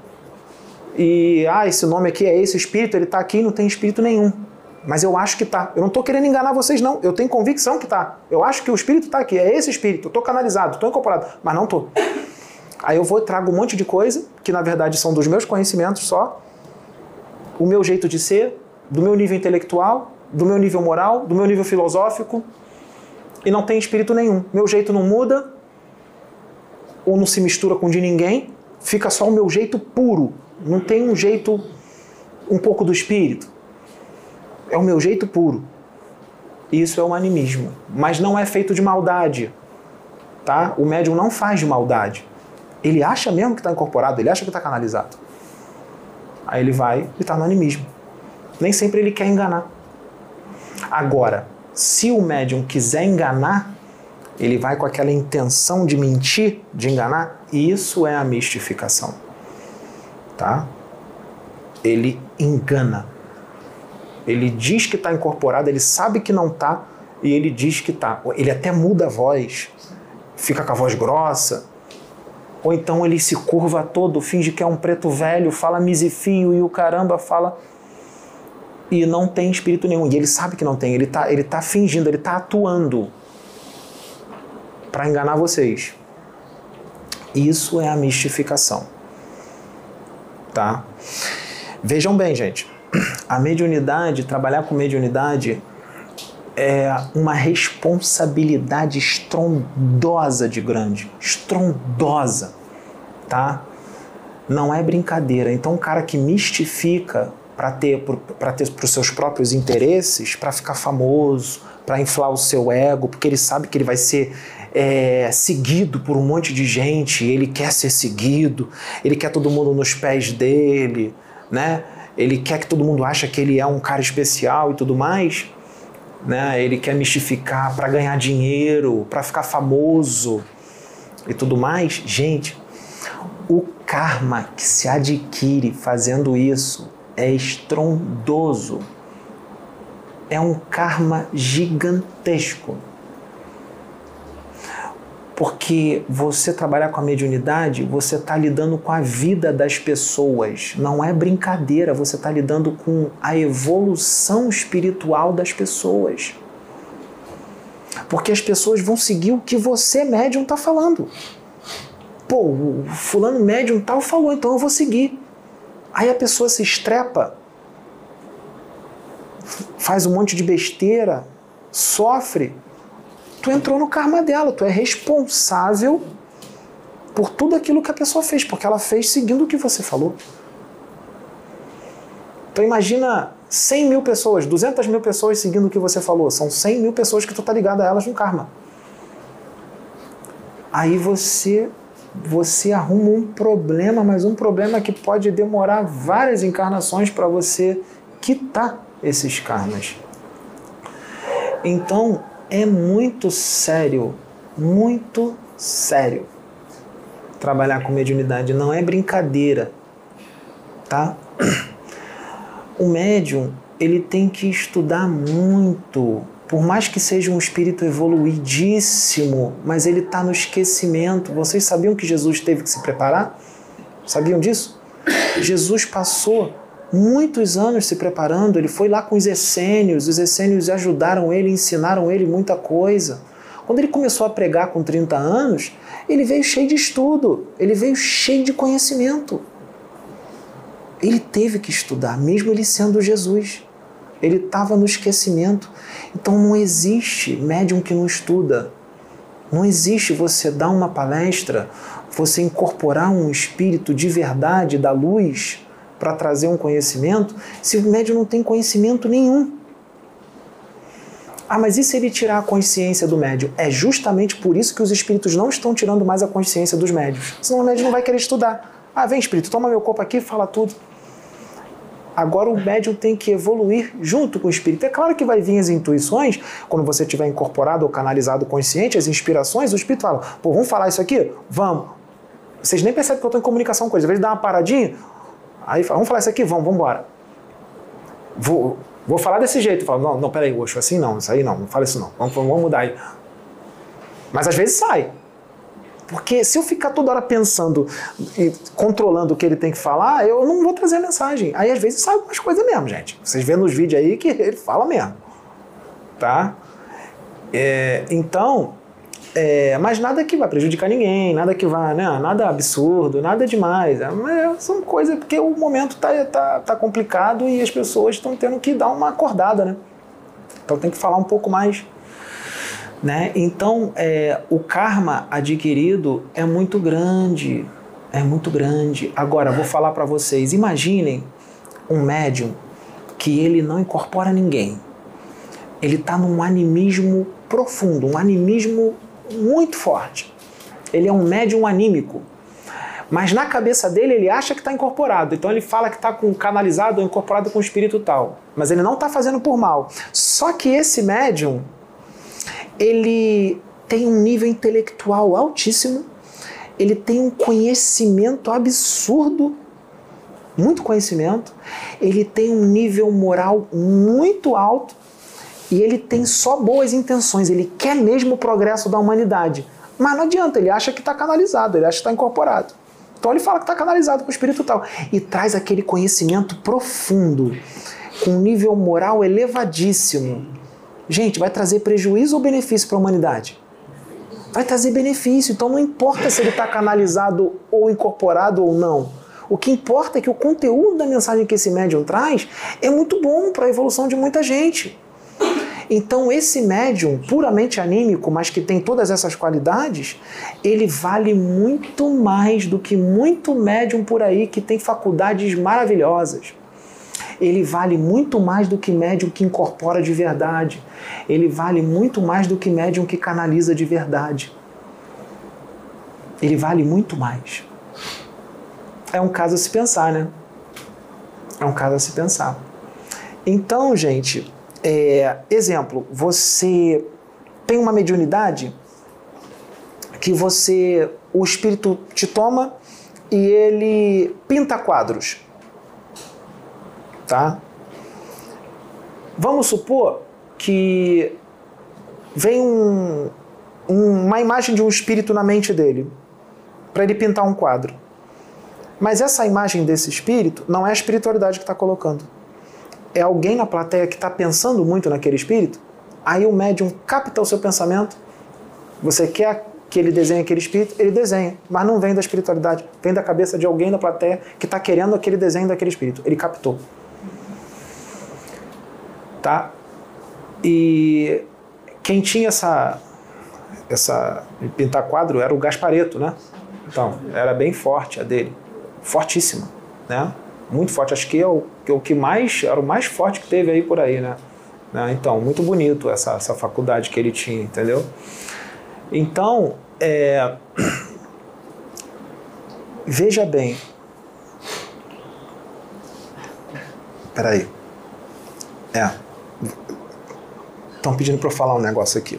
e, ah, esse nome aqui é esse espírito, ele está aqui e não tem espírito nenhum. Mas eu acho que tá. Eu não estou querendo enganar vocês, não. Eu tenho convicção que tá. Eu acho que o espírito está aqui. É esse espírito. Eu estou canalizado, estou incorporado. Mas não estou. Aí eu vou e trago um monte de coisa, que na verdade são dos meus conhecimentos só. O meu jeito de ser, do meu nível intelectual, do meu nível moral, do meu nível filosófico. E não tem espírito nenhum. Meu jeito não muda, ou não se mistura com o de ninguém. Fica só o meu jeito puro. Não tem um jeito, um pouco do espírito. É o meu jeito puro. Isso é um animismo. Mas não é feito de maldade. Tá? O médium não faz de maldade. Ele acha mesmo que está incorporado, ele acha que está canalizado. Aí ele vai e está no animismo. Nem sempre ele quer enganar. Agora, se o médium quiser enganar, ele vai com aquela intenção de mentir, de enganar, e isso é a mistificação. Tá? Ele engana. Ele diz que está incorporado, ele sabe que não está, e ele diz que está. Ele até muda a voz, fica com a voz grossa, ou então ele se curva todo, finge que é um preto velho, fala misifio e o caramba fala, e não tem espírito nenhum. E ele sabe que não tem, ele está ele tá fingindo, ele está atuando para enganar vocês. Isso é a mistificação. Tá? Vejam bem, gente. A mediunidade, trabalhar com mediunidade é uma responsabilidade estrondosa de grande, estrondosa, tá? Não é brincadeira. Então, um cara que mistifica para ter para ter para os seus próprios interesses, para ficar famoso, para inflar o seu ego, porque ele sabe que ele vai ser é, seguido por um monte de gente, ele quer ser seguido, ele quer todo mundo nos pés dele, né? Ele quer que todo mundo ache que ele é um cara especial e tudo mais, né? Ele quer mistificar para ganhar dinheiro, para ficar famoso e tudo mais. Gente, o karma que se adquire fazendo isso é estrondoso. É um karma gigantesco. Porque você trabalhar com a mediunidade, você está lidando com a vida das pessoas. Não é brincadeira, você está lidando com a evolução espiritual das pessoas. Porque as pessoas vão seguir o que você, médium, está falando. Pô, o fulano médium tal falou, então eu vou seguir. Aí a pessoa se estrepa, faz um monte de besteira, sofre. Tu entrou no karma dela, tu é responsável por tudo aquilo que a pessoa fez, porque ela fez seguindo o que você falou. Então imagina cem mil pessoas, duzentas mil pessoas seguindo o que você falou, são cem mil pessoas que tu tá ligado a elas no karma. Aí você, você arruma um problema, mas um problema que pode demorar várias encarnações para você quitar esses karmas. Então, é muito sério, muito sério trabalhar com mediunidade, não é brincadeira, tá? O médium, ele tem que estudar muito, por mais que seja um espírito evoluidíssimo, mas ele está no esquecimento. Vocês sabiam que Jesus teve que se preparar? Sabiam disso? Jesus passou muitos anos se preparando, ele foi lá com os essênios, os essênios ajudaram ele, ensinaram ele muita coisa. Quando ele começou a pregar com trinta anos, ele veio cheio de estudo, ele veio cheio de conhecimento. Ele teve que estudar, mesmo ele sendo Jesus. Ele estava no esquecimento. Então não existe médium que não estuda. Não existe você dar uma palestra, você incorporar um espírito de verdade, da luz, para trazer um conhecimento, se o médium não tem conhecimento nenhum. Ah, mas e se ele tirar a consciência do médium? É justamente por isso que os espíritos não estão tirando mais a consciência dos médios. Senão o médium não vai querer estudar. Ah, vem espírito, toma meu corpo aqui e fala tudo. Agora o médium tem que evoluir junto com o espírito. É claro que vai vir as intuições, quando você tiver incorporado ou canalizado consciente, as inspirações, o espírito fala, pô, vamos falar isso aqui? Vamos. Vocês nem percebem que eu estou em comunicação com eles. Às vezes dá uma paradinha, aí fala, vamos falar isso aqui? Vamos, vamos embora. Vou, vou falar desse jeito. Falo, não, não, peraí, Oxo, assim não, isso aí não, não fala isso não. Vamos, vamos mudar aí. Mas às vezes sai. Porque se eu ficar toda hora pensando e controlando o que ele tem que falar, eu não vou trazer a mensagem. Aí às vezes sai algumas coisas mesmo, gente. Vocês vêem nos vídeos aí que ele fala mesmo. Tá? É, então, é, mas nada que vai prejudicar ninguém, nada que vai, né? Nada absurdo, nada demais. É, são coisas porque o momento tá, tá, tá complicado e as pessoas estão tendo que dar uma acordada, né? Então tem que falar um pouco mais. Né? Então, é, o karma adquirido é muito grande, é muito grande. Agora, vou falar para vocês, imaginem um médium que ele não incorpora ninguém. Ele está num animismo profundo, um animismo muito forte. Ele é um médium anímico, mas na cabeça dele ele acha que está incorporado. Então ele fala que está canalizado ou incorporado com o espírito tal, mas ele não está fazendo por mal. Só que esse médium, ele tem um nível intelectual altíssimo, ele tem um conhecimento absurdo, muito conhecimento, ele tem um nível moral muito alto e ele tem só boas intenções, ele quer mesmo o progresso da humanidade. Mas não adianta, ele acha que está canalizado, ele acha que está incorporado. Então ele fala que está canalizado com o espírito tal e traz aquele conhecimento profundo, com um nível moral elevadíssimo. Gente, vai trazer prejuízo ou benefício para a humanidade? Vai trazer benefício, então não importa se ele está canalizado ou incorporado ou não. O que importa é que o conteúdo da mensagem que esse médium traz é muito bom para a evolução de muita gente. Então esse médium puramente anímico, mas que tem todas essas qualidades, ele vale muito mais do que muito médium por aí que tem faculdades maravilhosas. Ele vale muito mais do que médium que incorpora de verdade. Ele vale muito mais do que médium que canaliza de verdade. Ele vale muito mais. É um caso a se pensar, né? É um caso a se pensar. Então, gente, é, exemplo, você tem uma mediunidade que você, o espírito te toma e ele pinta quadros. Tá? Vamos supor que vem um, um, uma imagem de um espírito na mente dele para ele pintar um quadro. Mas essa imagem desse espírito não é a espiritualidade que está colocando. É alguém na plateia que está pensando muito naquele espírito, aí o médium capta o seu pensamento, você quer que ele desenhe aquele espírito, ele desenha, mas não vem da espiritualidade, vem da cabeça de alguém da plateia que está querendo aquele desenho daquele espírito. Ele captou. Tá? E quem tinha essa, essa pintar quadro era o Gasparetto, né? Então, era bem forte a dele, fortíssima, né? Muito forte, acho que é o, que é o que mais, era o mais forte que teve aí por aí, né? né? Então, muito bonito essa, essa faculdade que ele tinha, entendeu? Então, é, veja bem, peraí, é, estão pedindo para eu falar um negócio aqui.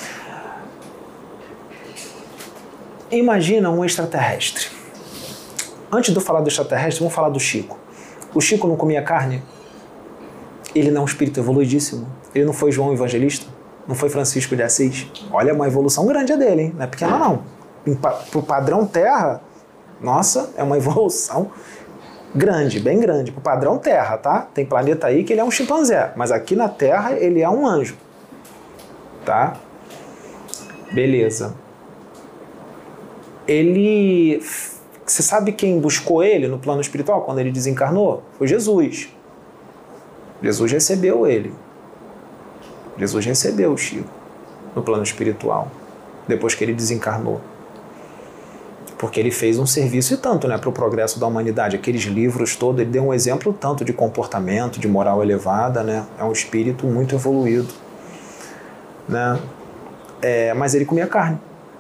Imagina um extraterrestre. Antes de eu falar do extraterrestre, vamos falar do Chico. O Chico não comia carne? Ele não é um espírito evoluidíssimo? Ele não foi João Evangelista? Não foi Francisco de Assis? Olha, uma evolução grande a dele, hein? Não é pequena não. Para o padrão Terra, nossa, é uma evolução grande, bem grande. Para o padrão Terra, tá? Tem planeta aí que ele é um chimpanzé, mas aqui na Terra ele é um anjo. Tá? Beleza. Ele... Você sabe quem buscou ele no plano espiritual quando ele desencarnou? Foi Jesus. Jesus recebeu ele. Jesus recebeu o Chico no plano espiritual, depois que ele desencarnou. Porque ele fez um serviço e tanto, né, para o progresso da humanidade. Aqueles livros todos, ele deu um exemplo tanto de comportamento, de moral elevada, né? É um espírito muito evoluído. né? É, mas ele comia carne.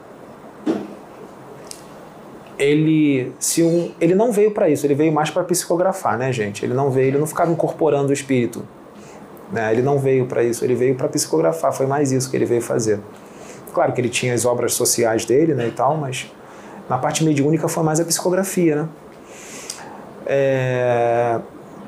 Ele, se um, ele não veio para isso, ele veio mais para psicografar, né, gente? Ele não veio, ele não ficava incorporando o espírito, né? Ele não veio para isso, ele veio para psicografar, foi mais isso que ele veio fazer. Claro que ele tinha as obras sociais dele, né, e tal, mas na parte mediúnica foi mais a psicografia, né? É...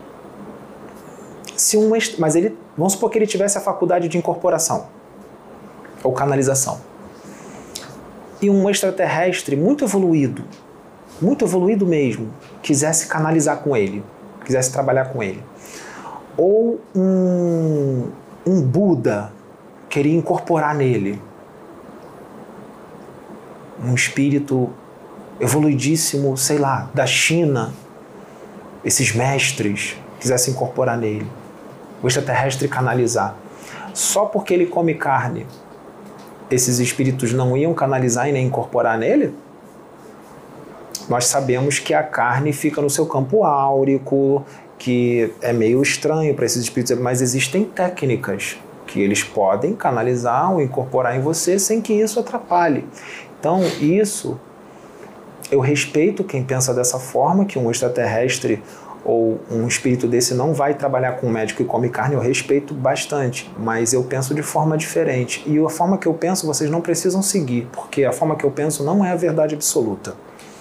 Se um, mas ele, vamos supor que ele tivesse a faculdade de incorporação ou canalização. E um extraterrestre muito evoluído, muito evoluído mesmo, quisesse canalizar com ele, quisesse trabalhar com ele. Ou um, um Buda queria incorporar nele. Um espírito evoluidíssimo, sei lá, da China, esses mestres quisessem incorporar nele. O extraterrestre canalizar. Só porque ele come carne, esses espíritos não iam canalizar e nem incorporar nele? Nós sabemos que a carne fica no seu campo áurico, que é meio estranho para esses espíritos, mas existem técnicas que eles podem canalizar ou incorporar em você sem que isso atrapalhe. Então, isso, eu respeito quem pensa dessa forma, que um extraterrestre ou um espírito desse não vai trabalhar com um médico e come carne, eu respeito bastante, mas eu penso de forma diferente. E a forma que eu penso, vocês não precisam seguir, porque a forma que eu penso não é a verdade absoluta.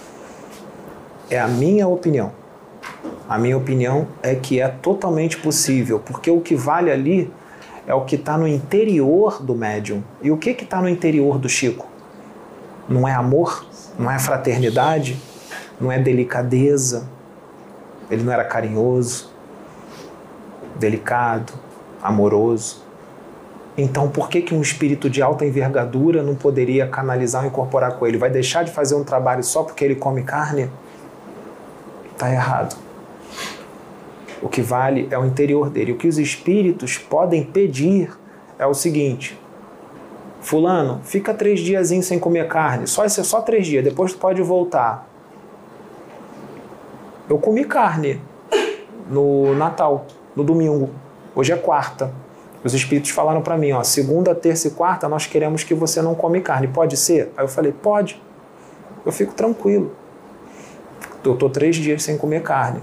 É a minha opinião. A minha opinião é que é totalmente possível, porque o que vale ali é o que está no interior do médium. E o que está no interior do Chico? Não é amor? Não é fraternidade? Não é delicadeza? Ele não era carinhoso, delicado, amoroso. Então, por que que um espírito de alta envergadura não poderia canalizar ou incorporar com ele? Vai deixar de fazer um trabalho só porque ele come carne? Está errado. O que vale é o interior dele. O que os espíritos podem pedir é o seguinte: fulano, fica três diazinhos sem comer carne, só esse, só três dias, depois tu pode voltar. Eu comi carne no Natal, no domingo. Hoje é quarta. Os espíritos falaram para mim, ó, segunda, terça e quarta nós queremos que você não come carne. Pode ser? Aí eu falei, pode. Eu fico tranquilo. Eu estou três dias sem comer carne.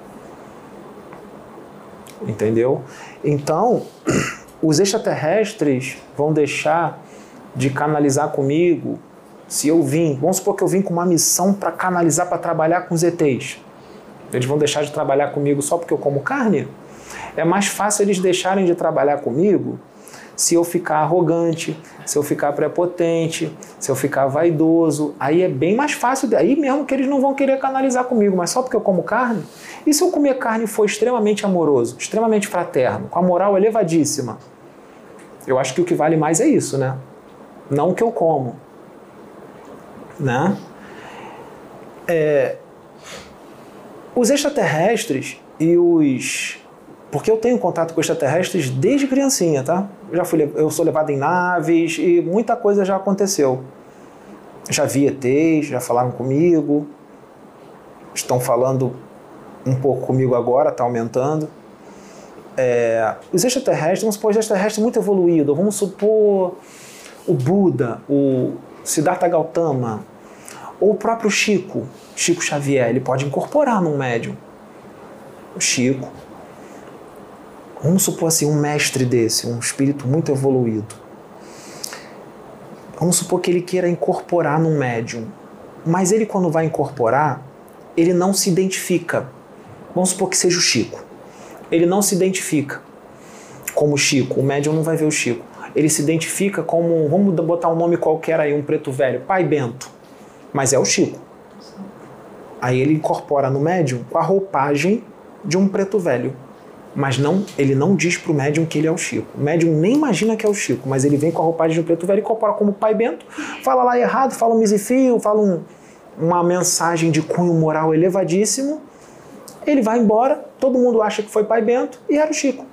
Entendeu? Então, os extraterrestres vão deixar de canalizar comigo se eu vim. Vamos supor que eu vim com uma missão para canalizar, para trabalhar com os E Tês. Eles vão deixar de trabalhar comigo só porque eu como carne? É mais fácil eles deixarem de trabalhar comigo se eu ficar arrogante, se eu ficar prepotente, se eu ficar vaidoso. Aí é bem mais fácil, aí mesmo que eles não vão querer canalizar comigo, mas só porque eu como carne? E se eu comer carne e for extremamente amoroso, extremamente fraterno, com a moral elevadíssima? Eu acho que o que vale mais é isso, né? Não o que eu como. Né? É... Os extraterrestres e os... Porque eu tenho contato com extraterrestres desde criancinha, tá? Eu, já fui, eu sou levado em naves e muita coisa já aconteceu. Já vi E Tês, já falaram comigo. Estão falando um pouco comigo agora, está aumentando. É, os extraterrestres, vamos supor, os extraterrestres muito evoluídos. Vamos supor o Buda, o Siddhartha Gautama, ou o próprio Chico, Chico Xavier. Ele pode incorporar num médium. O Chico. Vamos supor assim, um mestre desse, um espírito muito evoluído. Vamos supor que ele queira incorporar num médium. Mas ele, quando vai incorporar, ele não se identifica. Vamos supor que seja o Chico. Ele não se identifica como Chico. O médium não vai ver o Chico. Ele se identifica como, vamos botar um nome qualquer aí, um preto velho, Pai Bento. Mas é o Chico. Aí ele incorpora no médium com a roupagem de um preto velho. Mas não, ele não diz para o médium que ele é o Chico. O médium nem imagina que é o Chico, mas ele vem com a roupagem de um preto velho e incorpora como Pai Bento, fala lá errado, fala um misifio, fala um, uma mensagem de cunho moral elevadíssimo, ele vai embora, todo mundo acha que foi Pai Bento e era o Chico.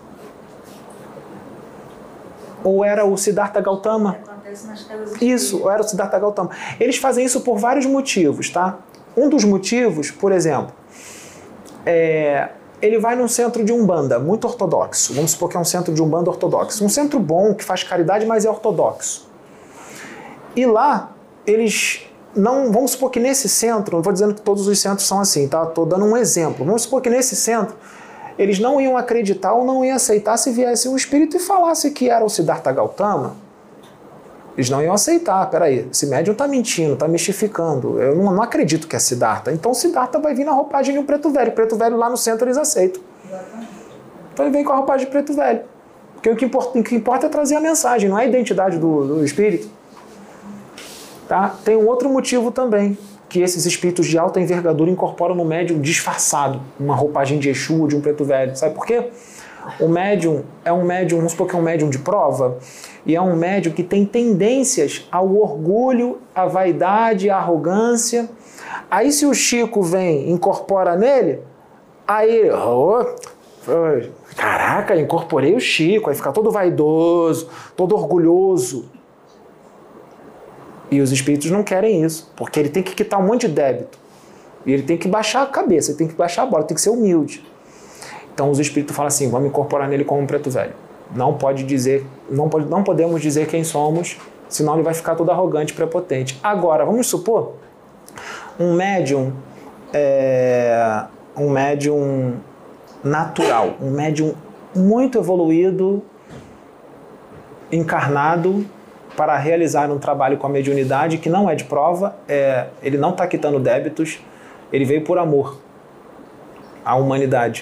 Ou era o Siddhartha Gautama. Acontece nas casas Isso, ou era o Siddhartha Gautama. Eles fazem isso por vários motivos, tá? Um dos motivos, por exemplo, é... ele vai num centro de Umbanda, muito ortodoxo. Vamos supor que é um centro de Umbanda ortodoxo. Um centro bom, que faz caridade, mas é ortodoxo. E lá, eles não... Vamos supor que nesse centro, não vou dizendo que todos os centros são assim, tá? Estou dando um exemplo. Vamos supor que nesse centro, eles não iam acreditar ou não iam aceitar se viesse um espírito e falasse que era o Siddhartha Gautama. Eles não iam aceitar. Peraí, esse médium está mentindo, está mistificando. Eu não, não acredito que é Siddhartha. Então o Siddhartha vai vir na roupagem de um preto velho. O preto velho lá no centro eles aceitam. Então ele vem com a roupagem de preto velho. Porque o que importa, o que importa é trazer a mensagem, não é a identidade do, do espírito. Tá? Tem um outro motivo também, que esses espíritos de alta envergadura incorporam no médium disfarçado, uma roupagem de Exu ou de um preto velho. Sabe por quê? O médium é um médium, vamos supor que é um médium de prova, e é um médium que tem tendências ao orgulho, à vaidade, à arrogância. Aí se o Chico vem e incorpora nele, aí, oh, caraca, incorporei o Chico, aí fica todo vaidoso, todo orgulhoso. E os espíritos não querem isso, porque ele tem que quitar um monte de débito. E ele tem que baixar a cabeça, ele tem que baixar a bola, tem que ser humilde. Então os espíritos falam assim, vamos incorporar nele como um preto velho. Não pode dizer, não, pode, não podemos dizer quem somos, senão ele vai ficar todo arrogante, prepotente. Agora, vamos supor, um médium, é, um médium natural, um médium muito evoluído, encarnado, para realizar um trabalho com a mediunidade que não é de prova, é, ele não está quitando débitos, ele veio por amor à humanidade.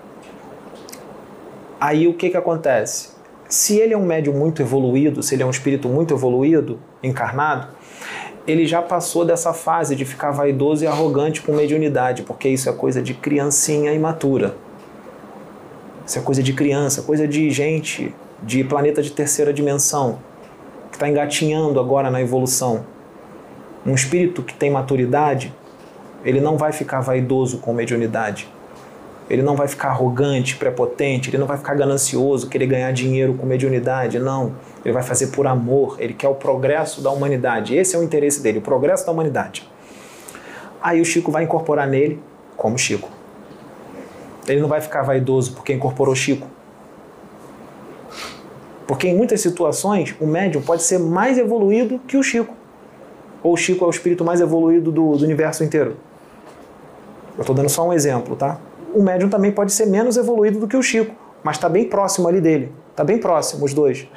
Aí o que, que acontece? Se ele é um médium muito evoluído, se ele é um espírito muito evoluído, encarnado, ele já passou dessa fase de ficar vaidoso e arrogante com mediunidade, porque isso é coisa de criancinha imatura. Isso é coisa de criança, coisa de gente, de planeta de terceira dimensão, que está engatinhando agora na evolução. Um espírito que tem maturidade, ele não vai ficar vaidoso com mediunidade. Ele não vai ficar arrogante, prepotente, ele não vai ficar ganancioso, querer ganhar dinheiro com mediunidade, não. Ele vai fazer por amor, ele quer o progresso da humanidade. Esse é o interesse dele, o progresso da humanidade. Aí o Chico vai incorporar nele como Chico. Ele não vai ficar vaidoso porque incorporou Chico. Porque em muitas situações o médium pode ser mais evoluído que o Chico. Ou o Chico é o espírito mais evoluído do, do universo inteiro. Eu estou dando só um exemplo, tá? O médium também pode ser menos evoluído do que o Chico, mas está bem próximo ali dele. Está bem próximo os dois.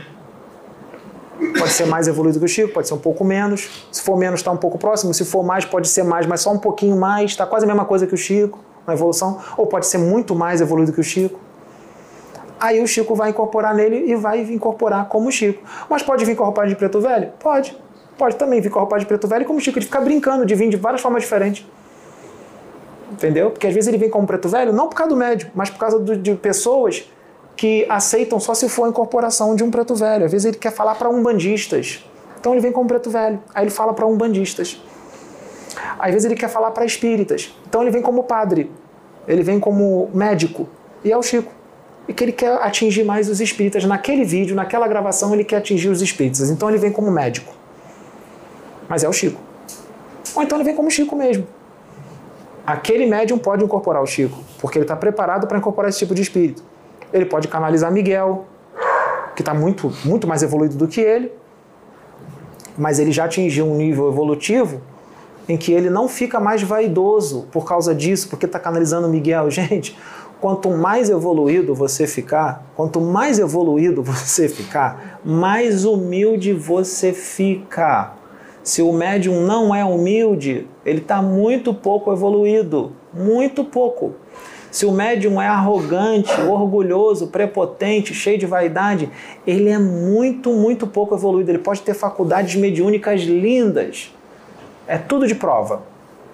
Pode ser mais evoluído que o Chico, pode ser um pouco menos. Se for menos, está um pouco próximo. Se for mais, pode ser mais, mas só um pouquinho mais. Está quase a mesma coisa que o Chico na evolução. Ou pode ser muito mais evoluído que o Chico. Aí o Chico vai incorporar nele e vai incorporar como o Chico. Mas pode vir com a roupagem de preto velho? Pode. Pode também vir com a roupagem de preto velho como o Chico. Ele fica brincando de vir de várias formas diferentes. Entendeu? Porque às vezes ele vem como preto velho, não por causa do médium, mas por causa do, de pessoas que aceitam só se for a incorporação de um preto velho. Às vezes ele quer falar para umbandistas. Então ele vem como preto velho. Aí ele fala para umbandistas. Às vezes ele quer falar para espíritas. Então ele vem como padre. Ele vem como médico. E é o Chico. E que ele quer atingir mais os espíritas. Naquele vídeo, naquela gravação, ele quer atingir os espíritas. Então ele vem como médico. Mas é o Chico. Ou então ele vem como Chico mesmo. Aquele médium pode incorporar o Chico, porque ele está preparado para incorporar esse tipo de espírito. Ele pode canalizar Miguel, que está muito, muito mais evoluído do que ele, mas ele já atingiu um nível evolutivo em que ele não fica mais vaidoso por causa disso, porque está canalizando Miguel. Gente, quanto mais evoluído você ficar, quanto mais evoluído você ficar, mais humilde você fica. Se o médium não é humilde, ele está muito pouco evoluído, muito pouco. Se o médium é arrogante, orgulhoso, prepotente, cheio de vaidade, ele é muito, muito pouco evoluído. Ele pode ter faculdades mediúnicas lindas. É tudo de prova.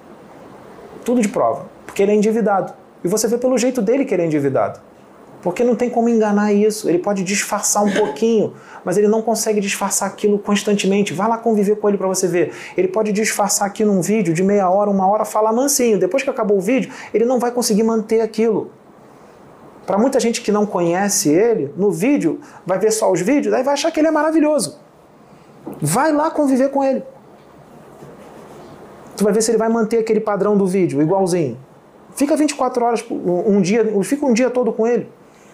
Tudo de prova. Porque ele é endividado. E você vê pelo jeito dele que ele é endividado. Porque não tem como enganar isso. Ele pode disfarçar um pouquinho, mas ele não consegue disfarçar aquilo constantemente. Vai lá conviver com ele para você ver. Ele pode disfarçar aqui num vídeo de meia hora, uma hora, falar mansinho. Depois que acabou o vídeo, ele não vai conseguir manter aquilo. Para muita gente que não conhece ele, no vídeo, vai ver só os vídeos, aí vai achar que ele é maravilhoso. Vai lá conviver com ele. Tu vai ver se ele vai manter aquele padrão do vídeo, igualzinho. Fica vinte e quatro horas, um dia, fica um dia todo com ele.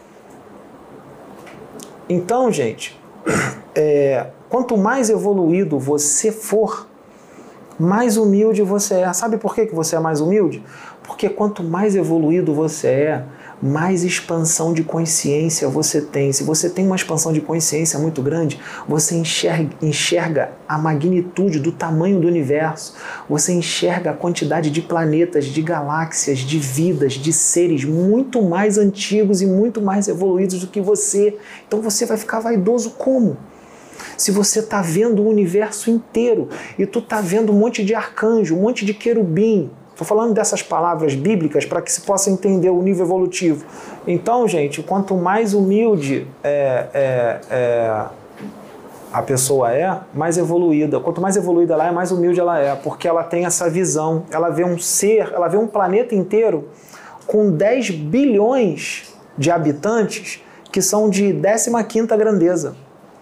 Então, gente, é, quanto mais evoluído você for, mais humilde você é. Sabe por que você é mais humilde? Porque quanto mais evoluído você é, mais expansão de consciência você tem. Se você tem uma expansão de consciência muito grande, você enxerga, enxerga a magnitude do tamanho do universo, você enxerga a quantidade de planetas, de galáxias, de vidas, de seres muito mais antigos e muito mais evoluídos do que você. Então você vai ficar vaidoso como? Se você está vendo o universo inteiro e tu está vendo um monte de arcanjo, um monte de querubim. Estou falando dessas palavras bíblicas para que se possa entender o nível evolutivo. Então, gente, quanto mais humilde é, é, é, a pessoa é, mais evoluída. Quanto mais evoluída ela é, mais humilde ela é, porque ela tem essa visão. Ela vê um ser, ela vê um planeta inteiro com dez bilhões de habitantes que são de décima quinta grandeza.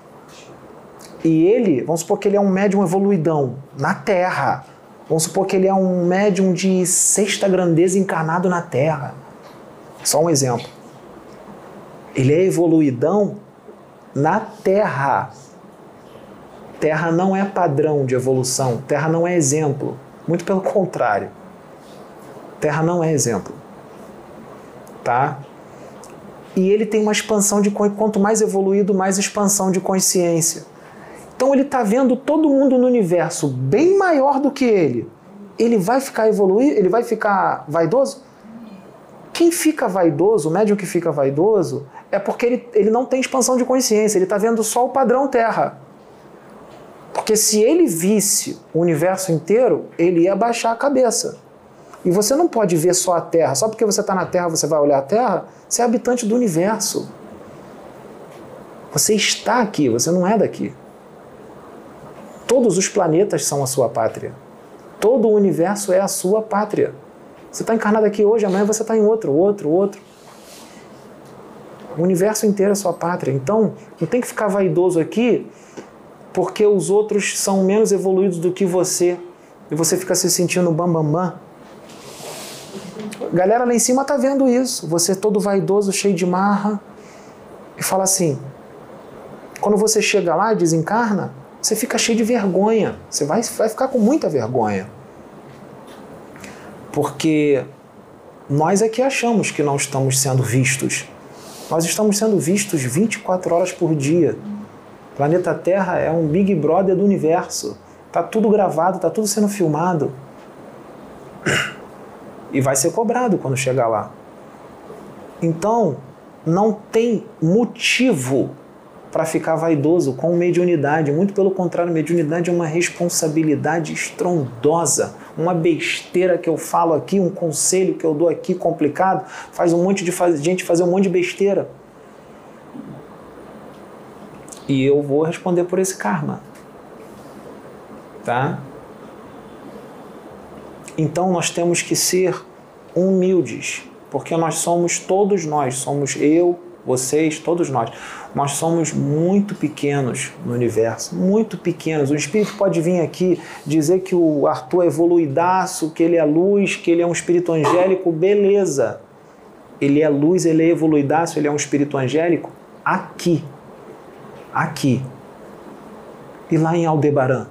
E ele, vamos supor que ele é um médium evoluidão na Terra. Vamos supor que ele é um médium de sexta grandeza encarnado na Terra. Só um exemplo. Ele é evoluidão na Terra. Terra não é padrão de evolução. Terra não é exemplo. Muito pelo contrário. Terra não é exemplo. Tá? E ele tem uma expansão de... Quanto mais evoluído, mais expansão de consciência. Então ele está vendo todo mundo no universo bem maior do que ele. Ele vai ficar evoluir? Ele vai ficar vaidoso? Quem fica vaidoso, o médium que fica vaidoso, é porque ele, ele não tem expansão de consciência. Ele está vendo só o padrão Terra. Porque se ele visse o universo inteiro, ele ia baixar a cabeça. E você não pode ver só a Terra. Só porque você está na Terra, você vai olhar a Terra? Você é habitante do universo. Você está aqui, você não é daqui. Todos os planetas são a sua pátria. Todo o universo é a sua pátria. Você está encarnado aqui hoje, amanhã você está em outro, outro, outro. O universo inteiro é a sua pátria. Então, não tem que ficar vaidoso aqui porque os outros são menos evoluídos do que você. E você fica se sentindo bam, bam, bam. A galera lá em cima está vendo isso. Você todo vaidoso, cheio de marra. E fala assim, quando você chega lá e desencarna, você fica cheio de vergonha. Você vai, vai ficar com muita vergonha. Porque nós é que achamos que não estamos sendo vistos. Nós estamos sendo vistos vinte e quatro horas por dia. O planeta Terra é um Big Brother do universo. Está tudo gravado, está tudo sendo filmado. E vai ser cobrado quando chegar lá. Então, não tem motivo para ficar vaidoso com mediunidade. Muito pelo contrário, mediunidade é uma responsabilidade estrondosa. Uma besteira que eu falo aqui, um conselho que eu dou aqui complicado, faz um monte de gente fazer um monte de besteira. E eu vou responder por esse karma. Tá? Então nós temos que ser humildes, porque nós somos todos nós, somos eu, vocês, todos nós. Nós somos muito pequenos no universo, muito pequenos. O espírito pode vir aqui dizer que o Arthur é evoluidaço, que ele é luz, que ele é um espírito angélico, beleza. Ele é luz, ele é evoluidaço, ele é um espírito angélico aqui. Aqui. E lá em Aldebaran?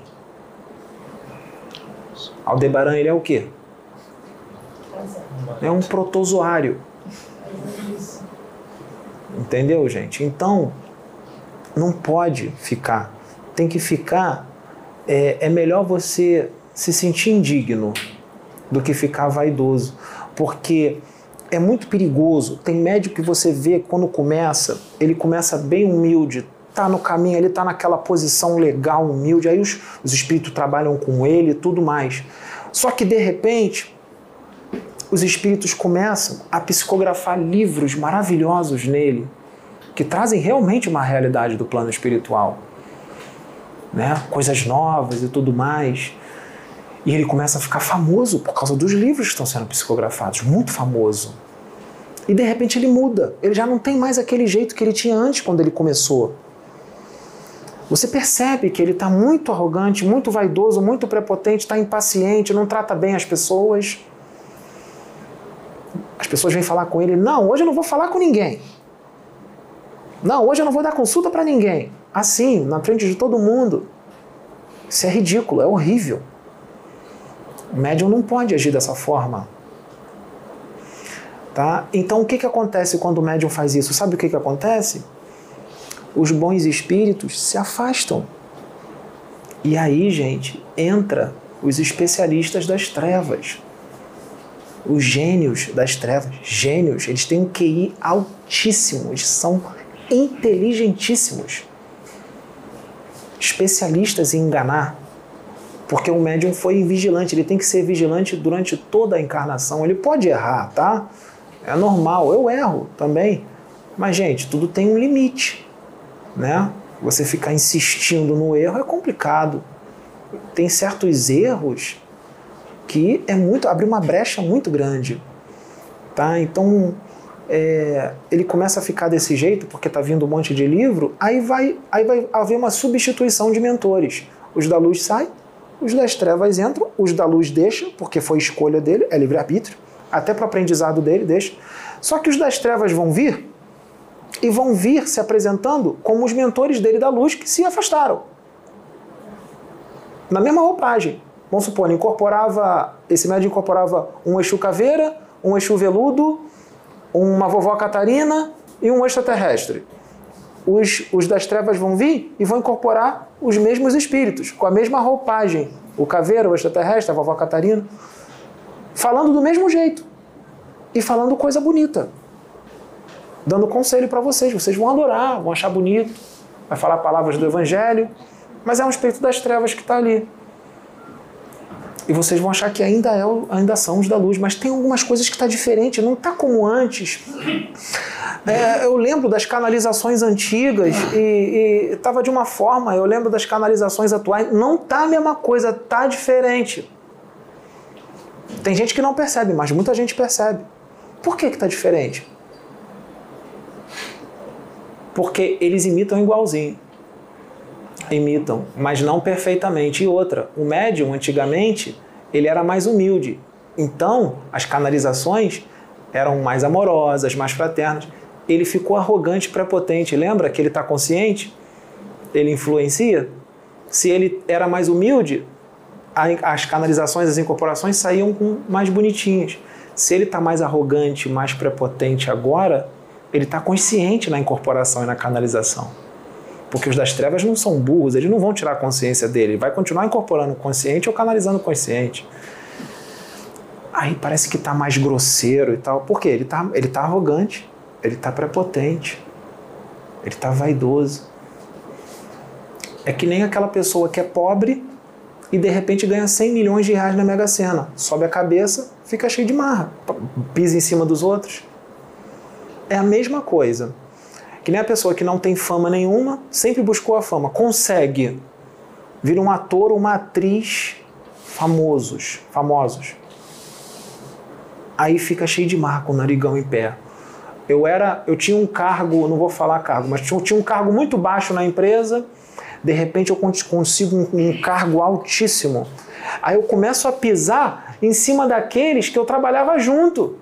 Aldebaran, ele é o quê? É um protozoário. Entendeu, gente? Então, não pode ficar. Tem que ficar... É, é melhor você se sentir indigno do que ficar vaidoso. Porque é muito perigoso. Tem médico que você vê quando começa, ele começa bem humilde, tá no caminho, ele tá naquela posição legal, humilde, aí os, os espíritos trabalham com ele e tudo mais. Só que, de repente, os espíritos começam a psicografar livros maravilhosos nele, que trazem realmente uma realidade do plano espiritual, né? Coisas novas e tudo mais. E ele começa a ficar famoso por causa dos livros que estão sendo psicografados, muito famoso. E de repente ele muda, ele já não tem mais aquele jeito que ele tinha antes quando ele começou. Você percebe que ele está muito arrogante, muito vaidoso, muito prepotente, está impaciente, não trata bem as pessoas. pessoas vêm falar com ele, não, hoje eu não vou falar com ninguém. Não, hoje eu não vou dar consulta para ninguém. Assim, na frente de todo mundo. Isso é ridículo, é horrível. O médium não pode agir dessa forma. Tá? Então o que, que acontece quando o médium faz isso? Sabe o que, que acontece? Os bons espíritos se afastam. E aí, gente, entra os especialistas das trevas. Os gênios das trevas. Gênios, eles têm um Q I altíssimo, eles são inteligentíssimos. Especialistas em enganar. Porque o médium foi vigilante, ele tem que ser vigilante durante toda a encarnação. Ele pode errar, tá? É normal, eu erro também. Mas, gente, tudo tem um limite, né? Você ficar insistindo no erro é complicado. Tem certos erros que é muito, abre uma brecha muito grande, tá? Então, é, ele começa a ficar desse jeito, porque tá vindo um monte de livro, aí vai, aí vai haver uma substituição de mentores. Os da luz saem, os das trevas entram, os da luz deixam, porque foi escolha dele, é livre-arbítrio, até para o aprendizado dele, deixa. Só que os das trevas vão vir, e vão vir se apresentando como os mentores dele da luz que se afastaram. Na mesma roupagem. Vamos supor, ele incorporava, esse médium incorporava um Exu caveira, um Exu veludo, uma vovó Catarina e um extraterrestre. Os, os das trevas vão vir e vão incorporar os mesmos espíritos, com a mesma roupagem. O caveira, o extraterrestre, a vovó Catarina. Falando do mesmo jeito. E falando coisa bonita. Dando conselho para vocês. Vocês vão adorar, vão achar bonito. Vai falar palavras do Evangelho. Mas é um espírito das trevas que está ali. E vocês vão achar que ainda, é, ainda são os da luz. Mas tem algumas coisas que está diferente. Não está como antes. É, eu lembro das canalizações antigas e estava de uma forma. Eu lembro das canalizações atuais. Não está a mesma coisa. Está diferente. Tem gente que não percebe, mas muita gente percebe. Por que está diferente? Porque eles imitam igualzinho. Imitam, mas não perfeitamente. E outra, o médium, antigamente, ele era mais humilde. Então, as canalizações eram mais amorosas, mais fraternas. Ele ficou arrogante, prepotente. Lembra que ele está consciente? Ele influencia? Se ele era mais humilde, as canalizações, as incorporações saíam com mais bonitinhas. Se ele está mais arrogante, mais prepotente agora, ele está consciente na incorporação e na canalização. Porque os das trevas não são burros, eles não vão tirar a consciência dele. Ele vai continuar incorporando o consciente ou canalizando o consciente. Aí parece que está mais grosseiro e tal. Por quê? Ele está ele tá arrogante, ele está prepotente, ele está vaidoso. É que nem aquela pessoa que é pobre e de repente ganha cem milhões de reais na Mega Sena. Sobe a cabeça, fica cheio de marra, pisa em cima dos outros. É a mesma coisa. Que nem a pessoa que não tem fama nenhuma, sempre buscou a fama, consegue, vira um ator ou uma atriz famosos, famosos. Aí fica cheio de marra com o narigão em pé. Eu, era, eu tinha um cargo, não vou falar cargo, mas eu tinha um cargo muito baixo na empresa, de repente eu consigo um, um cargo altíssimo. Aí eu começo a pisar em cima daqueles que eu trabalhava junto.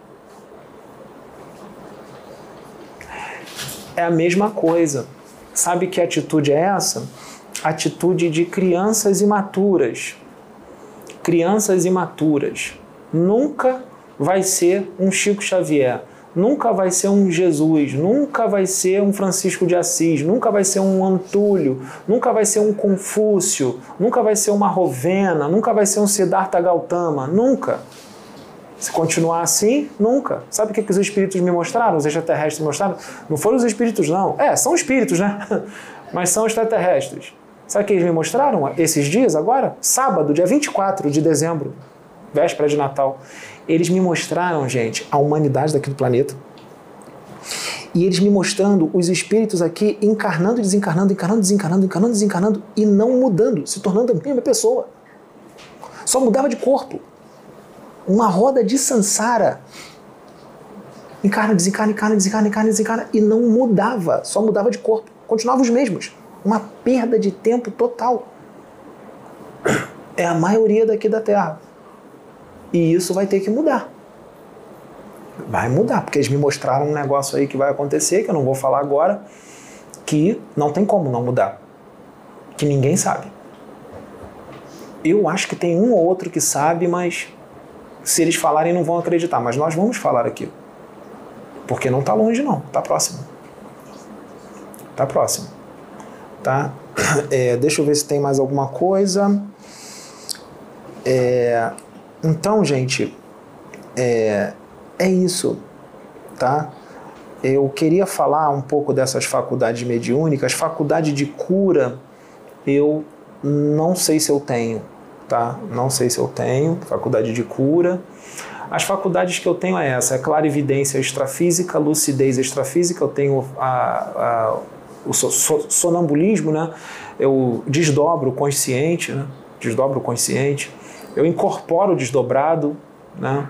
É a mesma coisa. Sabe que atitude é essa? Atitude de crianças imaturas. Crianças imaturas. Nunca vai ser um Chico Xavier. Nunca vai ser um Jesus. Nunca vai ser um Francisco de Assis. Nunca vai ser um Antúlio. Nunca vai ser um Confúcio. Nunca vai ser uma Rovena. Nunca vai ser um Siddhartha Gautama. Nunca. Se continuar assim, nunca. Sabe o que, que os espíritos me mostraram? Os extraterrestres me mostraram? Não foram os espíritos, não. É, são espíritos, né? Mas são extraterrestres. Sabe o que eles me mostraram esses dias agora? Sábado, dia vinte e quatro de dezembro, véspera de Natal. Eles me mostraram, gente, a humanidade daqui do planeta. E eles me mostrando os espíritos aqui encarnando, desencarnando, encarnando, desencarnando, encarnando, desencarnando e não mudando, se tornando a mesma pessoa. Só mudava de corpo. Uma roda de sansara. Encarna, desencarna, encarna, desencarna, encarna, desencarna. E não mudava. Só mudava de corpo. Continuavam os mesmos. Uma perda de tempo total. É a maioria daqui da Terra. E isso vai ter que mudar. Vai mudar, porque eles me mostraram um negócio aí que vai acontecer, que eu não vou falar agora, que não tem como não mudar. Que ninguém sabe. Eu acho que tem um ou outro que sabe, mas se eles falarem não vão acreditar. Mas nós vamos falar aqui. Porque não está longe não, está próximo. Está próximo. Tá? É, deixa eu ver se tem mais alguma coisa. É, então, gente, é, é isso, tá? Eu queria falar um pouco dessas faculdades mediúnicas. Faculdade de cura, eu não sei se eu tenho, tá? Não sei se eu tenho faculdade de cura. As faculdades que eu tenho é essa, é clarividência extrafísica, lucidez extrafísica, eu tenho a, a, o sonambulismo, né? Eu desdobro o consciente, né? Desdobro o consciente, eu incorporo o desdobrado, né?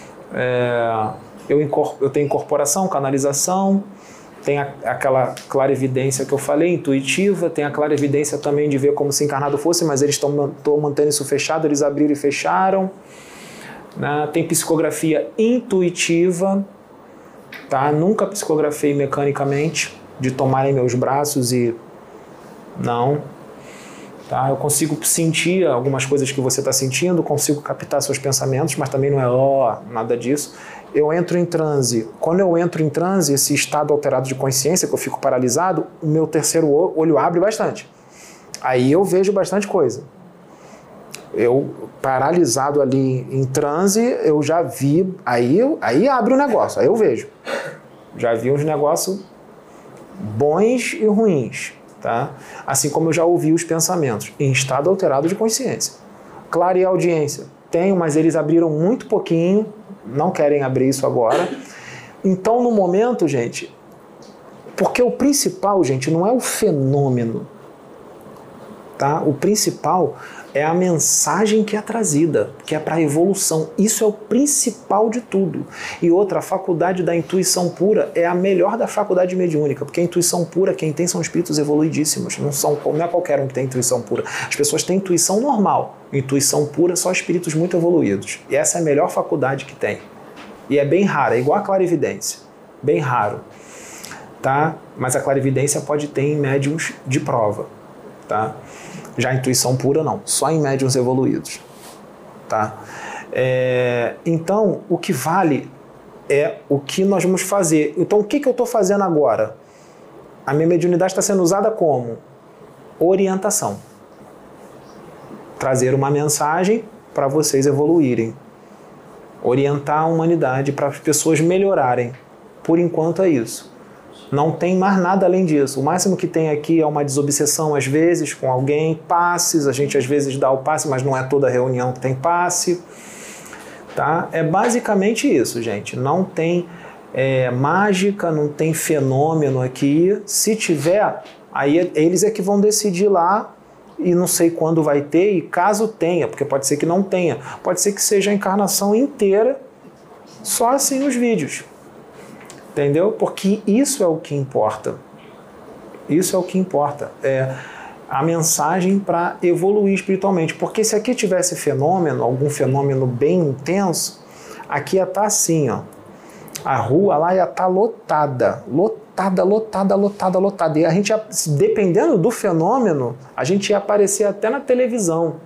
É, eu, incorporo, eu tenho incorporação, canalização, tem a, aquela clarividência que eu falei, intuitiva, tem a clarividência também de ver como se encarnado fosse, mas eles estão mantendo isso fechado, eles abriram e fecharam. Né? Tem psicografia intuitiva, tá? Nunca psicografei mecanicamente, de tomarem meus braços e... Não. Tá? Eu consigo sentir algumas coisas que você está sentindo, consigo captar seus pensamentos, mas também não é ó, nada disso. Eu entro em transe. Quando eu entro em transe, esse estado alterado de consciência, que eu fico paralisado, o meu terceiro olho abre bastante. Aí eu vejo bastante coisa. Eu, paralisado ali em transe, eu já vi, aí, aí abre o negócio, aí eu vejo. Já vi uns negócios bons e ruins, tá? Assim como eu já ouvi os pensamentos, em estado alterado de consciência. Clareaudiência, tenho, mas eles abriram muito pouquinho, não querem abrir isso agora. Então, no momento, gente, porque o principal, gente, não é o fenômeno, tá? O principal é a mensagem que é trazida, que é para a evolução. Isso é o principal de tudo. E outra, a faculdade da intuição pura é a melhor da faculdade mediúnica, porque a intuição pura, quem tem são espíritos evoluidíssimos. Não, são, não é qualquer um que tem intuição pura. As pessoas têm intuição normal. Intuição pura, só espíritos muito evoluídos. E essa é a melhor faculdade que tem. E é bem rara, é igual a clarividência. Bem raro. Tá? Mas a clarividência pode ter em médiums de prova. Tá? Já a intuição pura não, só em médiuns evoluídos. Tá? É, então, o que vale é o que nós vamos fazer. Então, o que, que eu estou fazendo agora? A minha mediunidade está sendo usada como orientação. Trazer uma mensagem para vocês evoluírem. Orientar a humanidade para as pessoas melhorarem. Por enquanto é isso. Não tem mais nada além disso. O máximo que tem aqui é uma desobsessão, às vezes, com alguém, passes. A gente, às vezes, dá o passe, mas não é toda reunião que tem passe. Tá? É basicamente isso, gente. Não tem é, mágica, não tem fenômeno aqui. Se tiver, aí eles é que vão decidir lá e não sei quando vai ter, e caso tenha, porque pode ser que não tenha. Pode ser que seja a encarnação inteira, só assim os vídeos. Entendeu? Porque isso é o que importa. Isso é o que importa. É a mensagem para evoluir espiritualmente. Porque se aqui tivesse fenômeno, algum fenômeno bem intenso, aqui ia estar assim, ó. A rua lá ia estar lotada. Lotada, lotada, lotada, lotada. E a gente, ia, dependendo do fenômeno, a gente ia aparecer até na televisão.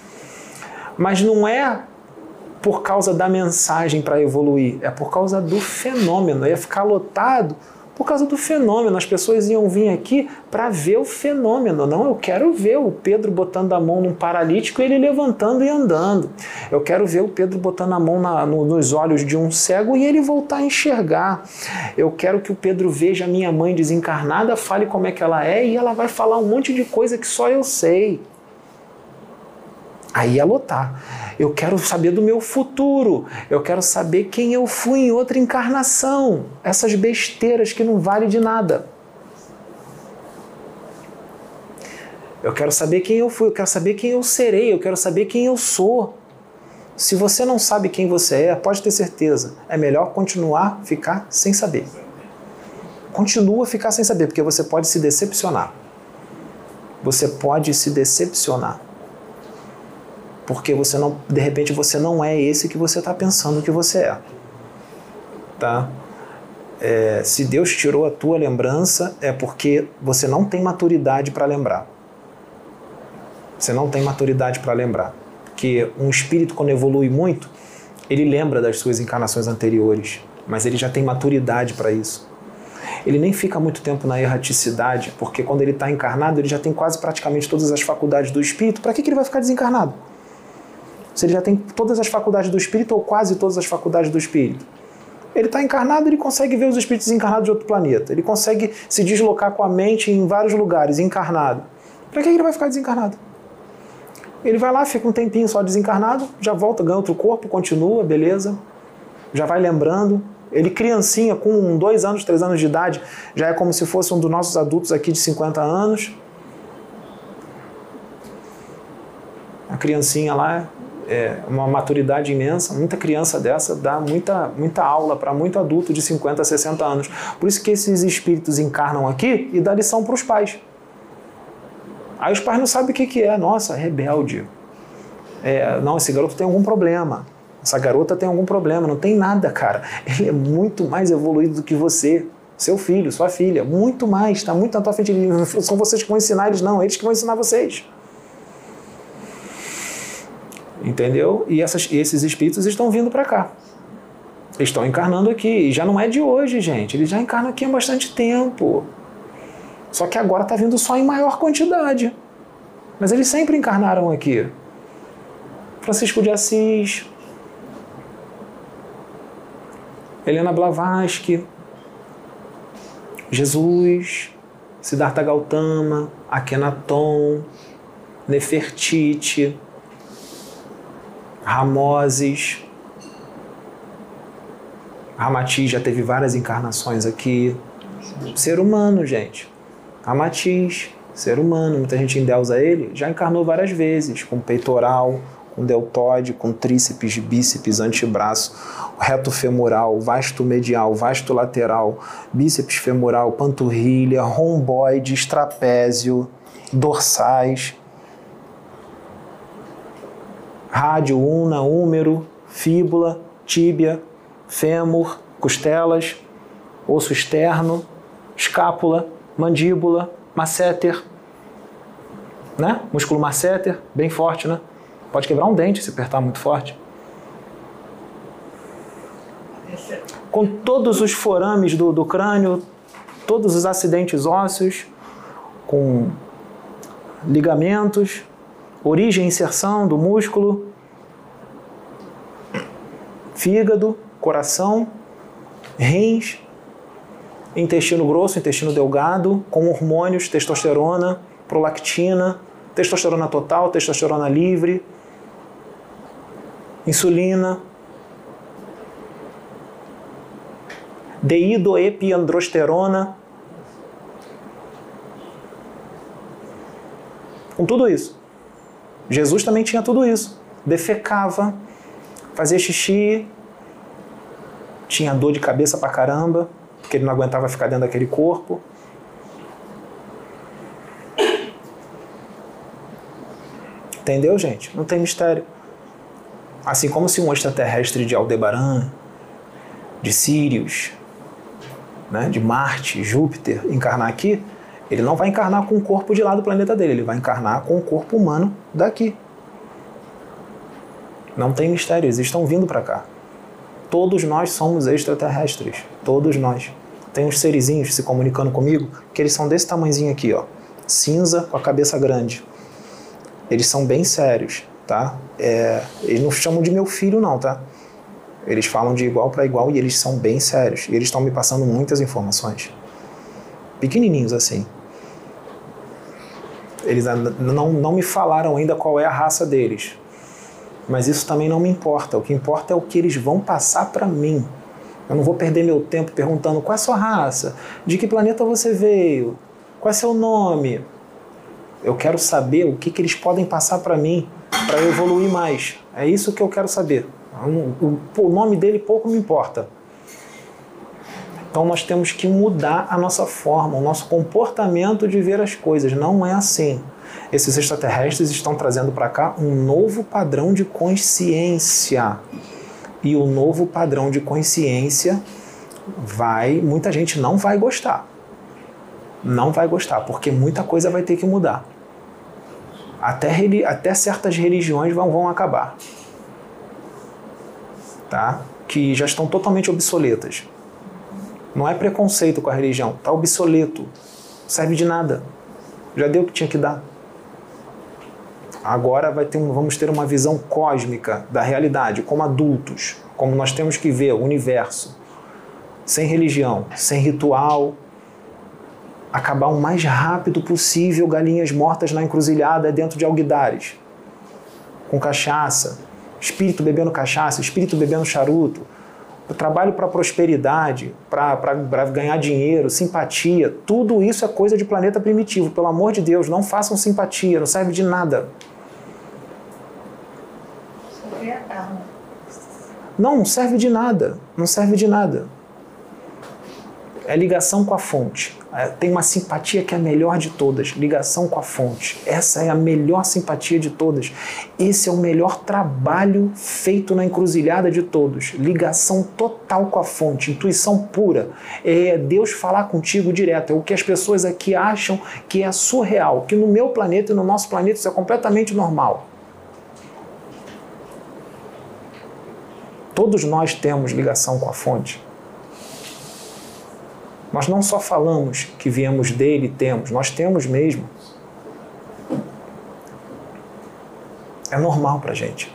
Mas não é por causa da mensagem para evoluir, é por causa do fenômeno. Ia ficar lotado por causa do fenômeno. As pessoas iam vir aqui para ver o fenômeno. Não, eu quero ver o Pedro botando a mão num paralítico e ele levantando e andando. Eu quero ver o Pedro botando a mão na, no, nos olhos de um cego e ele voltar a enxergar. Eu quero que o Pedro veja a minha mãe desencarnada, fale como é que ela é e ela vai falar um monte de coisa que só eu sei. Aí ia lotar. Eu quero saber do meu futuro. Eu quero saber quem eu fui em outra encarnação. Essas besteiras que não valem de nada. Eu quero saber quem eu fui. Eu quero saber quem eu serei. Eu quero saber quem eu sou. Se você não sabe quem você é, pode ter certeza. É melhor continuar a ficar sem saber. Continua a ficar sem saber, porque você pode se decepcionar. Você pode se decepcionar. Porque você não, de repente você não é esse que você está pensando que você é. tá? É, se Deus tirou a tua lembrança, é porque você não tem maturidade para lembrar. Você não tem maturidade para lembrar. Porque um espírito, quando evolui muito, ele lembra das suas encarnações anteriores, mas ele já tem maturidade para isso. Ele nem fica muito tempo na erraticidade, porque quando ele está encarnado, ele já tem quase praticamente todas as faculdades do espírito. Para que, que ele vai ficar desencarnado? Se ele já tem todas as faculdades do espírito, ou quase todas as faculdades do espírito. Ele está encarnado, ele consegue ver os espíritos encarnados de outro planeta. Ele consegue se deslocar com a mente em vários lugares, encarnado. Para que, que ele vai ficar desencarnado? Ele vai lá, fica um tempinho só desencarnado, já volta, ganha outro corpo, continua, beleza. Já vai lembrando. Ele criancinha, com dois anos, três anos de idade, já é como se fosse um dos nossos adultos aqui de cinquenta anos. A criancinha lá é uma maturidade imensa. Muita criança dessa dá muita, muita aula para muito adulto de cinquenta, sessenta anos. Por isso que esses espíritos encarnam aqui e dão lição para os pais. Aí os pais não sabem o que, que é. Nossa, rebelde. É, não, esse garoto tem algum problema. Essa garota tem algum problema. Não tem nada, cara. Ele é muito mais evoluído do que você. Seu filho, sua filha. Muito mais. Está muito na tua frente. São vocês que vão ensinar eles, não. Eles que vão ensinar vocês. Entendeu? E essas, esses espíritos estão vindo para cá. Eles estão encarnando aqui. E já não é de hoje, gente. Eles já encarnam aqui há bastante tempo. Só que agora está vindo só em maior quantidade. Mas eles sempre encarnaram aqui. Francisco de Assis, Helena Blavatsky, Jesus, Siddhartha Gautama, Akhenaton, Nefertiti, Ramoses. Ramatiz já teve várias encarnações aqui. Ser humano, gente. Ramatiz, ser humano, muita gente endeusa ele, já encarnou várias vezes, com peitoral, com deltóide, com tríceps, bíceps, antebraço, reto femoral, vasto medial, vasto lateral, bíceps femoral, panturrilha, romboides, trapézio, dorsais, rádio, una, húmero, fíbula, tíbia, fêmur, costelas, osso externo, escápula, mandíbula, masséter, né? Músculo masséter, bem forte, né? Pode quebrar um dente se apertar muito forte. Com todos os forames do, do crânio, todos os acidentes ósseos, com ligamentos, origem e inserção do músculo, fígado, coração, rins, intestino grosso, intestino delgado, com hormônios, testosterona, prolactina, testosterona total, testosterona livre, insulina, deidoepiandrosterona, com tudo isso. Jesus também tinha tudo isso. Defecava, fazia xixi, tinha dor de cabeça pra caramba, porque ele não aguentava ficar dentro daquele corpo. Entendeu, gente? Não tem mistério. Assim como se um extraterrestre de Aldebaran, de Sirius, né, de Marte, Júpiter, encarnar aqui, ele não vai encarnar com o corpo de lá do planeta dele, ele vai encarnar com o corpo humano daqui. Não tem mistério, eles estão vindo para cá. Todos nós somos extraterrestres, todos nós. Tem uns serizinhos se comunicando comigo, que eles são desse tamanhozinho aqui, ó, cinza com a cabeça grande. Eles são bem sérios, tá? É, eles não chamam de meu filho não, tá? Eles falam de igual para igual e eles são bem sérios. E eles estão me passando muitas informações. Pequenininhos assim. Eles não, não me falaram ainda qual é a raça deles. Mas isso também não me importa. O que importa é o que eles vão passar para mim. Eu não vou perder meu tempo perguntando qual é a sua raça, de que planeta você veio, qual é seu nome. Eu quero saber o que, que eles podem passar para mim, para eu evoluir mais. É isso que eu quero saber. O, o nome dele pouco me importa. Então nós temos que mudar a nossa forma, o nosso comportamento de ver as coisas. Não é assim. Esses extraterrestres estão trazendo para cá um novo padrão de consciência. E o novo padrão de consciência vai, muita gente não vai gostar. Não vai gostar, porque muita coisa vai ter que mudar. Até, até certas religiões vão, vão acabar. Tá? Que já estão totalmente obsoletas. Não é preconceito com a religião, está obsoleto. Não serve de nada. Já deu o que tinha que dar. Agora vai ter um, vamos ter uma visão cósmica da realidade, como adultos, como nós temos que ver o universo, sem religião, sem ritual, acabar o mais rápido possível galinhas mortas na encruzilhada dentro de alguidares, com cachaça, espírito bebendo cachaça, espírito bebendo charuto, o trabalho para prosperidade, para ganhar dinheiro, simpatia, tudo isso é coisa de planeta primitivo. Pelo amor de Deus, não façam simpatia, não serve de nada. Não, não serve de nada, não serve de nada. É ligação com a fonte. Tem uma simpatia que é a melhor de todas, ligação com a fonte. Essa é a melhor simpatia de todas. Esse é o melhor trabalho feito na encruzilhada de todos. Ligação total com a fonte, intuição pura. É Deus falar contigo direto. É o que as pessoas aqui acham que é surreal, que no meu planeta e no nosso planeta isso é completamente normal. Todos nós temos ligação com a fonte. Nós não só falamos que viemos dele e temos, nós temos mesmo. É normal para a gente.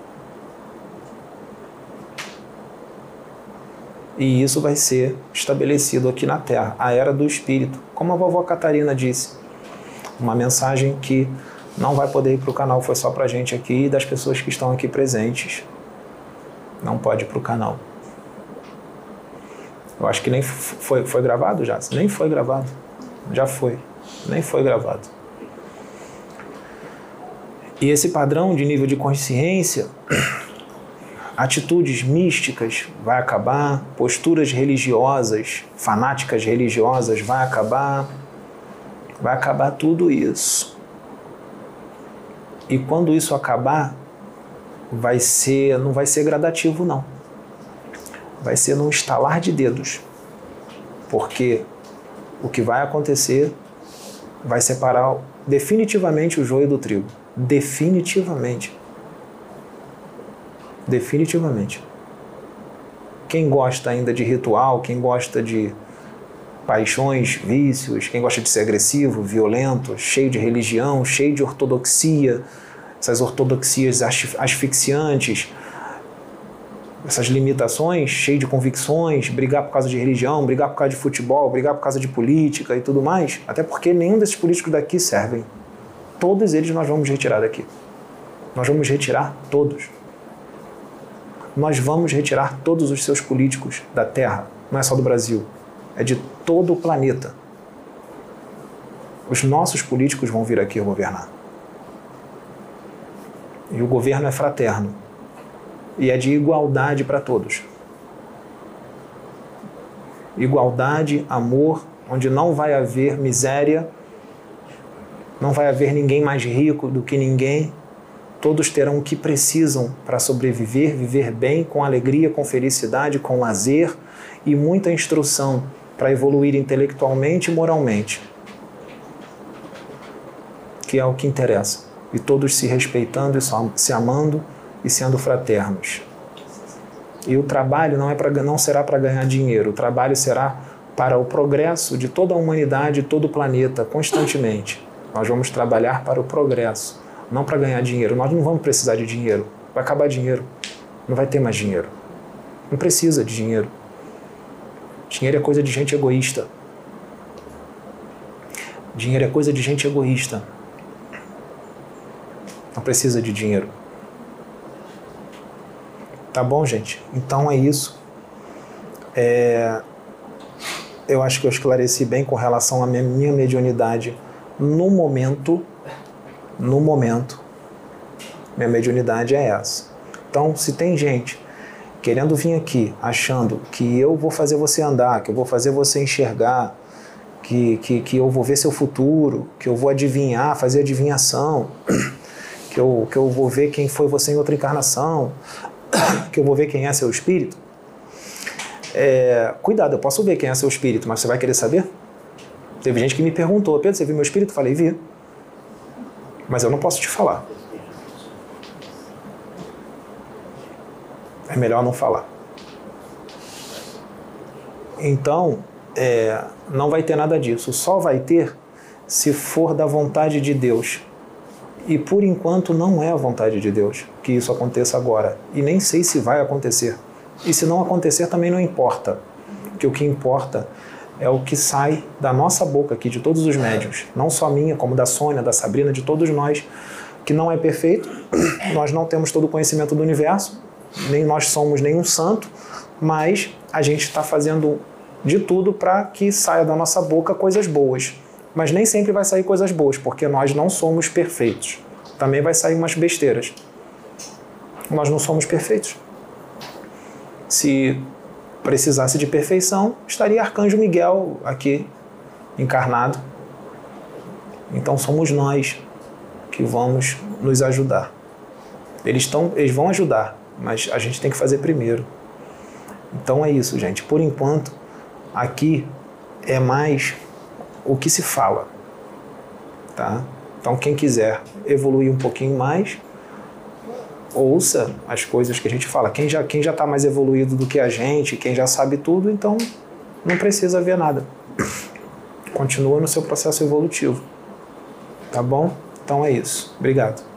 E isso vai ser estabelecido aqui na Terra, a era do Espírito. Como a vovó Catarina disse, uma mensagem que não vai poder ir para o canal, foi só para a gente aqui e das pessoas que estão aqui presentes. Não pode ir para o canal. Eu acho que nem foi, foi gravado já. Nem foi gravado. Já foi. Nem foi gravado. E esse padrão de nível de consciência, atitudes místicas vai acabar, posturas religiosas, fanáticas religiosas vai acabar, vai acabar tudo isso. E quando isso acabar, vai ser, não vai ser gradativo não. Vai ser num estalar de dedos, porque o que vai acontecer vai separar definitivamente o joio do trigo. Definitivamente. Definitivamente. Quem gosta ainda de ritual, quem gosta de paixões, vícios, quem gosta de ser agressivo, violento, cheio de religião, cheio de ortodoxia, essas ortodoxias asfixiantes, essas limitações, cheio de convicções, brigar por causa de religião, brigar por causa de futebol, brigar por causa de política e tudo mais, até porque nenhum desses políticos daqui servem. Todos eles nós vamos retirar daqui. Nós vamos retirar todos. Nós vamos retirar todos os seus políticos da Terra, não é só do Brasil, é de todo o planeta. Os nossos políticos vão vir aqui governar. E o governo é fraterno. E é de igualdade para todos. Igualdade, amor, onde não vai haver miséria, não vai haver ninguém mais rico do que ninguém. Todos terão o que precisam para sobreviver, viver bem, com alegria, com felicidade, com lazer e muita instrução para evoluir intelectualmente e moralmente. Que é o que interessa. E todos se respeitando e se amando e sendo fraternos. E o trabalho não, é pra, não será para ganhar dinheiro, o trabalho será para o progresso de toda a humanidade, todo o planeta, constantemente. Nós vamos trabalhar para o progresso, não para ganhar dinheiro. Nós não vamos precisar de dinheiro, vai acabar dinheiro, não vai ter mais dinheiro. Não precisa de dinheiro. Dinheiro é coisa de gente egoísta. Dinheiro é coisa de gente egoísta. Não precisa de dinheiro. Tá bom, gente? Então é isso. É... Eu acho que eu esclareci bem com relação à minha, minha mediunidade no momento. No momento, minha mediunidade é essa. Então, se tem gente querendo vir aqui, achando que eu vou fazer você andar, que eu vou fazer você enxergar, que, que, que eu vou ver seu futuro, que eu vou adivinhar, fazer adivinhação, que eu, que eu vou ver quem foi você em outra encarnação, que eu vou ver quem é seu espírito, É, cuidado, eu posso ver quem é seu espírito, mas você vai querer saber? Teve gente que me perguntou, Pedro, você viu meu espírito? Eu falei, vi. Mas eu não posso te falar. É melhor não falar. Então, é, não vai ter nada disso. Só vai ter se for da vontade de Deus. E por enquanto não é a vontade de Deus que isso aconteça agora. E nem sei se vai acontecer. E se não acontecer também não importa. Porque o que importa é o que sai da nossa boca aqui, de todos os médiuns. Não só minha, como da Sônia, da Sabrina, de todos nós, que não é perfeito. Nós não temos todo o conhecimento do universo, nem nós somos nenhum santo, mas a gente está fazendo de tudo para que saia da nossa boca coisas boas. Mas nem sempre vai sair coisas boas, porque nós não somos perfeitos. Também vai sair umas besteiras. Nós não somos perfeitos. Se precisasse de perfeição, estaria Arcanjo Miguel aqui, encarnado. Então somos nós que vamos nos ajudar. Eles, tão, eles vão ajudar, mas a gente tem que fazer primeiro. Então é isso, gente. Por enquanto, aqui é mais o que se fala, tá? Então quem quiser evoluir um pouquinho mais, ouça as coisas que a gente fala. Quem já quem já está mais evoluído do que a gente, quem já sabe tudo, então não precisa ver nada. Continua no seu processo evolutivo, tá bom? Então é isso. Obrigado.